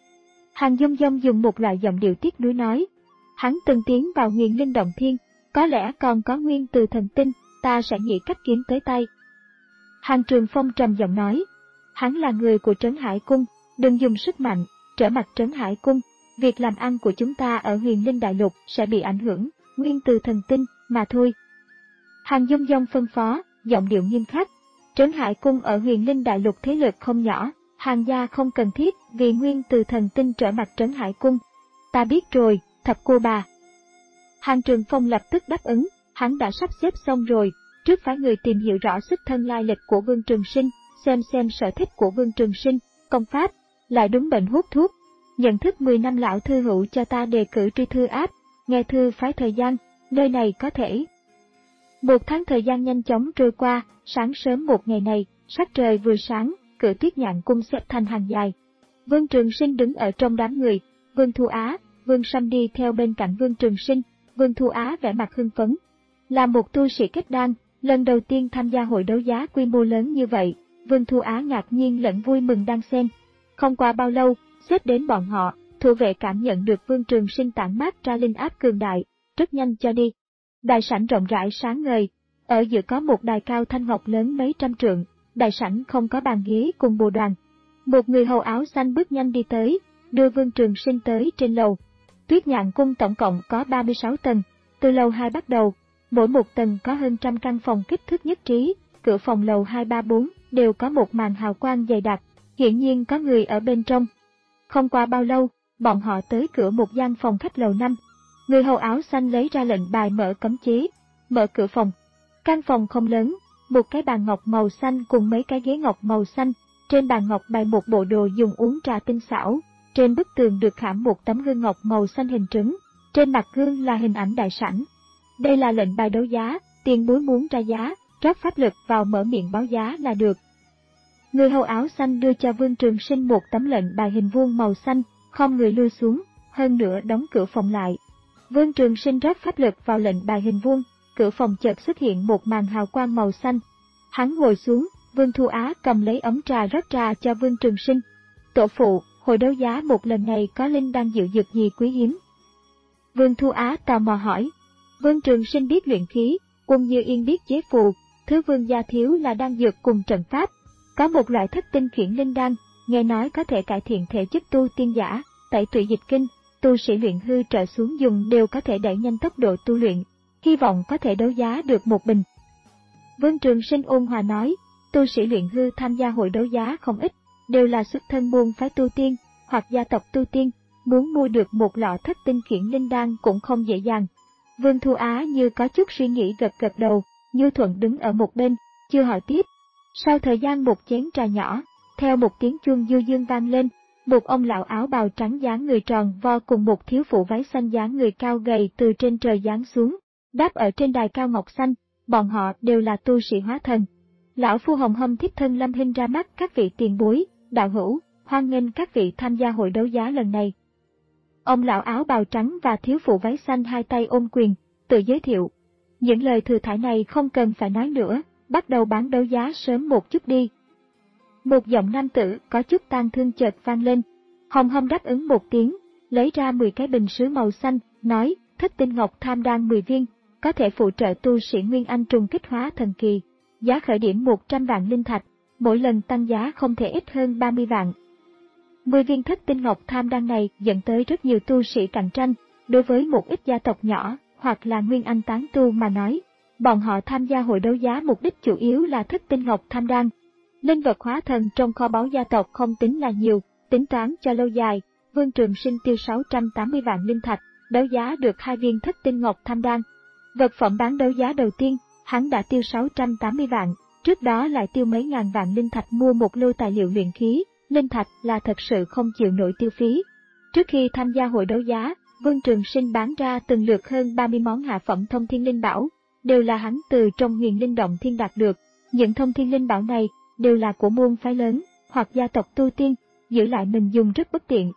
S1: Hàn Dung Dông dùng một loại giọng điệu tiếc nuối nói, hắn từng tiến vào Huyền Linh Động Thiên, có lẽ còn có nguyên từ thần tinh, ta sẽ nghĩ cách kiếm tới tay. Hàn Trường Phong trầm giọng nói, hắn là người của Trấn Hải Cung, đừng dùng sức mạnh, trở mặt Trấn Hải Cung, việc làm ăn của chúng ta ở Huyền Linh Đại Lục sẽ bị ảnh hưởng, nguyên từ thần tinh, mà thôi. Hàn Dung Dông phân phó, giọng điệu nghiêm khắc, Trấn Hải Cung ở Huyền Linh Đại Lục thế lực không nhỏ, Hàn gia không cần thiết vì nguyên từ thần tinh trở mặt Trấn Hải Cung. Ta biết rồi, thập cô bà. Hàn Trường Phong lập tức đáp ứng, hắn đã sắp xếp xong rồi, trước phải người tìm hiểu rõ xuất thân lai lịch của Vương Trường Sinh, xem xem sở thích của Vương Trường Sinh, công pháp, lại đúng bệnh hút thuốc. Nhận thức mười năm lão thư hữu cho ta đề cử truy thư áp, nghe thư phái thời gian, nơi này có thể. Một tháng thời gian nhanh chóng trôi qua, sáng sớm một ngày này, sắc trời vừa sáng, cửa Tuyết Nhạn Cung xếp thành hàng dài. Vương Trường Sinh đứng ở trong đám người, Vương Thu Á, Vương Sâm đi theo bên cạnh Vương Trường Sinh, Vương Thu Á vẻ mặt hưng phấn. Là một tu sĩ kết đan, lần đầu tiên tham gia hội đấu giá quy mô lớn như vậy, Vương Thu Á ngạc nhiên lẫn vui mừng đang xen. Không qua bao lâu, xếp đến bọn họ, thủ vệ cảm nhận được Vương Trường Sinh tản mát ra linh áp cường đại, rất nhanh cho đi. Đại sảnh rộng rãi sáng ngời, ở giữa có một đài cao thanh ngọc lớn mấy trăm trượng, đại sảnh không có bàn ghế cùng bồ đoàn. Một người hầu áo xanh bước nhanh đi tới, đưa Vương Trường Sinh tới trên lầu. Tuyết Nhạn Cung tổng cộng có ba mươi sáu tầng, từ lầu hai bắt đầu, mỗi một tầng có hơn trăm căn phòng kích thước nhất trí, cửa phòng lầu hai ba bốn đều có một màn hào quang dày đặc, hiển nhiên có người ở bên trong. Không qua bao lâu, bọn họ tới cửa một gian phòng khách lầu năm. Người hầu áo xanh lấy ra lệnh bài mở cấm chế, mở cửa phòng. Căn phòng không lớn, một cái bàn ngọc màu xanh cùng mấy cái ghế ngọc màu xanh, trên bàn ngọc bày một bộ đồ dùng uống trà tinh xảo, trên bức tường được khảm một tấm gương ngọc màu xanh hình trứng, trên mặt gương là hình ảnh đại sảnh. Đây là lệnh bài đấu giá, tiền bối muốn ra giá, rót pháp lực vào mở miệng báo giá là được. Người hầu áo xanh đưa cho Vương Trường Sinh một tấm lệnh bài hình vuông màu xanh, không người lui xuống, hơn nữa đóng cửa phòng lại. Vương Trường Sinh rót pháp lực vào lệnh bài hình vuông, cửa phòng chợt xuất hiện một màn hào quang màu xanh. Hắn ngồi xuống, Vương Thu Á cầm lấy ấm trà rót trà cho Vương Trường Sinh. Tổ phụ, hội đấu giá một lần này có linh đan diệu dược gì quý hiếm? Vương Thu Á tò mò hỏi. Vương Trường Sinh biết luyện khí, Quân Như Yên biết chế phù, thứ Vương gia thiếu là đan dược cùng trận pháp. Có một loại thất tinh khiển linh đan, nghe nói có thể cải thiện thể chất tu tiên giả, tẩy tụy dịch kinh, tu sĩ luyện hư trở xuống dùng đều có thể đẩy nhanh tốc độ tu luyện, hy vọng có thể đấu giá được một bình. Vương Trường Sinh ôn hòa nói, tu sĩ luyện hư tham gia hội đấu giá không ít, đều là xuất thân môn phái tu tiên, hoặc gia tộc tu tiên, muốn mua được một lọ thất tinh khiển linh đan cũng không dễ dàng. Vương Thu Á như có chút suy nghĩ gật gật đầu, Như Thuận đứng ở một bên, chưa hỏi tiếp. Sau thời gian một chén trà nhỏ, theo một tiếng chuông du dương vang lên, một ông lão áo bào trắng dáng người tròn vo cùng một thiếu phụ váy xanh dáng người cao gầy từ trên trời giáng xuống, đáp ở trên đài cao ngọc xanh, bọn họ đều là tu sĩ hóa thần. Lão phu Hồng Hâm thiếp thân Lâm Hinh ra mắt các vị tiền bối, đạo hữu, hoan nghênh các vị tham gia hội đấu giá lần này. Ông lão áo bào trắng và thiếu phụ váy xanh hai tay ôm quyền, tự giới thiệu. Những lời thừa thãi này không cần phải nói nữa, bắt đầu bán đấu giá sớm một chút đi. Một giọng nam tử có chút tang thương chợt vang lên. Hồng Hâm đáp ứng một tiếng, lấy ra mười cái bình sứ màu xanh, nói, thất tinh ngọc tham đan mười viên, có thể phụ trợ tu sĩ Nguyên Anh trùng kích hóa thần kỳ. Giá khởi điểm một trăm vạn linh thạch, mỗi lần tăng giá không thể ít hơn ba mươi vạn. mười viên thất tinh ngọc tham đan này dẫn tới rất nhiều tu sĩ cạnh tranh, đối với một ít gia tộc nhỏ, hoặc là Nguyên Anh tán tu mà nói. Bọn họ tham gia hội đấu giá mục đích chủ yếu là thất tinh ngọc tham đan. Linh vật hóa thần trong kho báu gia tộc không tính là nhiều, tính toán cho lâu dài, Vương Trường Sinh tiêu sáu trăm tám mươi vạn linh thạch, đấu giá được hai viên thất tinh ngọc tham đan. Vật phẩm bán đấu giá đầu tiên, hắn đã tiêu sáu trăm tám mươi vạn, trước đó lại tiêu mấy ngàn vạn linh thạch mua một lô tài liệu luyện khí, linh thạch là thật sự không chịu nổi tiêu phí. Trước khi tham gia hội đấu giá, Vương Trường Sinh bán ra từng lượt hơn ba mươi món hạ phẩm thông thiên linh bảo, đều là hắn từ trong Huyền Linh Động Thiên đạt được. Những thông thiên linh bảo này đều là của môn phái lớn hoặc gia tộc tu tiên, giữ lại mình dùng rất bất tiện.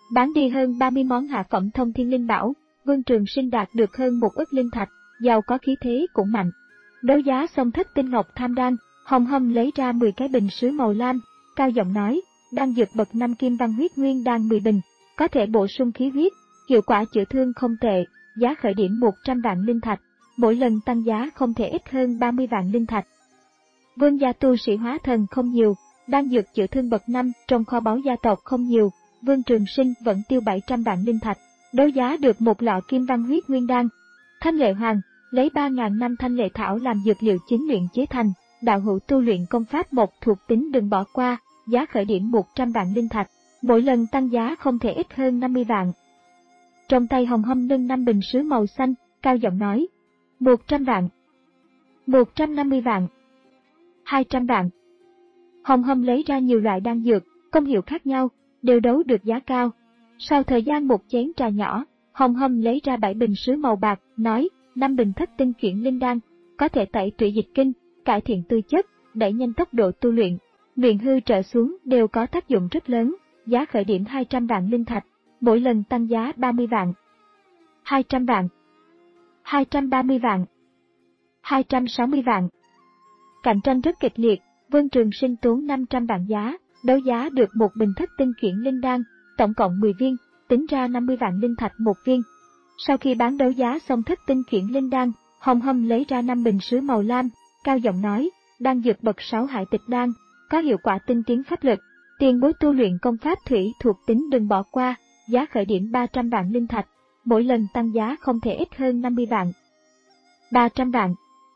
S1: Bán đi hơn ba mươi món hạ phẩm thông thiên linh bảo, Vương Trường Sinh đạt được hơn một ức linh thạch, giàu có khí thế cũng mạnh. Đấu giá xong thất tinh ngọc tham đan, Hồng Hâm lấy ra mười cái bình sứ màu lam, cao giọng nói, đan dược bậc năm kim văn huyết nguyên đan mười bình, có thể bổ sung khí huyết, hiệu quả chữa thương không tệ, giá khởi điểm một trăm vạn linh thạch, mỗi lần tăng giá không thể ít hơn ba mươi vạn linh thạch. Vương gia tu sĩ hóa thần không nhiều, đan dược chữa thương bậc năm trong kho báu gia tộc không nhiều, Vương Trường Sinh vẫn tiêu bảy trăm vạn linh thạch, đấu giá được một lọ kim văn huyết nguyên đan. Thanh Lệ Hoàng lấy ba nghìn năm thanh lệ thảo làm dược liệu chính luyện chế thành, đạo hữu tu luyện công pháp một thuộc tính đừng bỏ qua, giá khởi điểm một trăm vạn linh thạch, mỗi lần tăng giá không thể ít hơn năm mươi vạn. Trong tay Hồng Hâm nâng năm bình sứ màu xanh, cao giọng nói, một trăm vạn, một trăm năm mươi vạn, hai trăm vạn. Hồng Hâm lấy ra nhiều loại đan dược, công hiệu khác nhau, đều đấu được giá cao. Sau thời gian một chén trà nhỏ, Hồng Hâm lấy ra bảy bình sứ màu bạc, nói, năm bình thất tinh chuyển linh đan, có thể tẩy tủy dịch kinh, cải thiện tư chất, đẩy nhanh tốc độ tu luyện, luyện hư trở xuống đều có tác dụng rất lớn, giá khởi điểm hai trăm vạn linh thạch, mỗi lần tăng giá ba mươi vạn, hai trăm vạn, hai trăm ba mươi vạn, hai trăm sáu mươi vạn. Cạnh tranh rất kịch liệt, Vương Trường Sinh tốn năm trăm vạn giá, đấu giá được một bình thất tinh chuyển linh đan, tổng cộng mười viên, tính ra năm mươi vạn linh thạch một viên. Sau khi bán đấu giá xong thất tinh chuyển linh đan, Hồng Hâm lấy ra năm bình sứ màu lam, cao giọng nói, đan dược bậc sáu hải tịch đan, có hiệu quả tinh tiến pháp lực, tiền bối tu luyện công pháp thủy thuộc tính đừng bỏ qua, giá khởi điểm ba trăm vạn linh thạch, mỗi lần tăng giá không thể ít hơn năm mươi vạn. ba trăm vạn,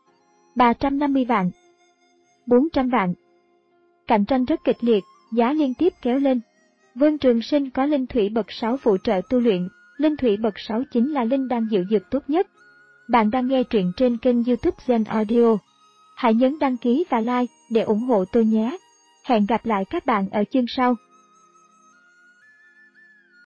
S1: ba trăm năm mươi vạn, bốn trăm vạn. Cạnh tranh rất kịch liệt, giá liên tiếp kéo lên. Vương Trường Sinh có linh thủy bậc sáu phụ trợ tu luyện, linh thủy bậc sáu chính là linh đan diệu dược tốt nhất. Bạn đang nghe truyện trên kênh YouTube Gen Audio. Hãy nhấn đăng ký và like để ủng hộ tôi nhé. Hẹn gặp lại các bạn ở chương sau.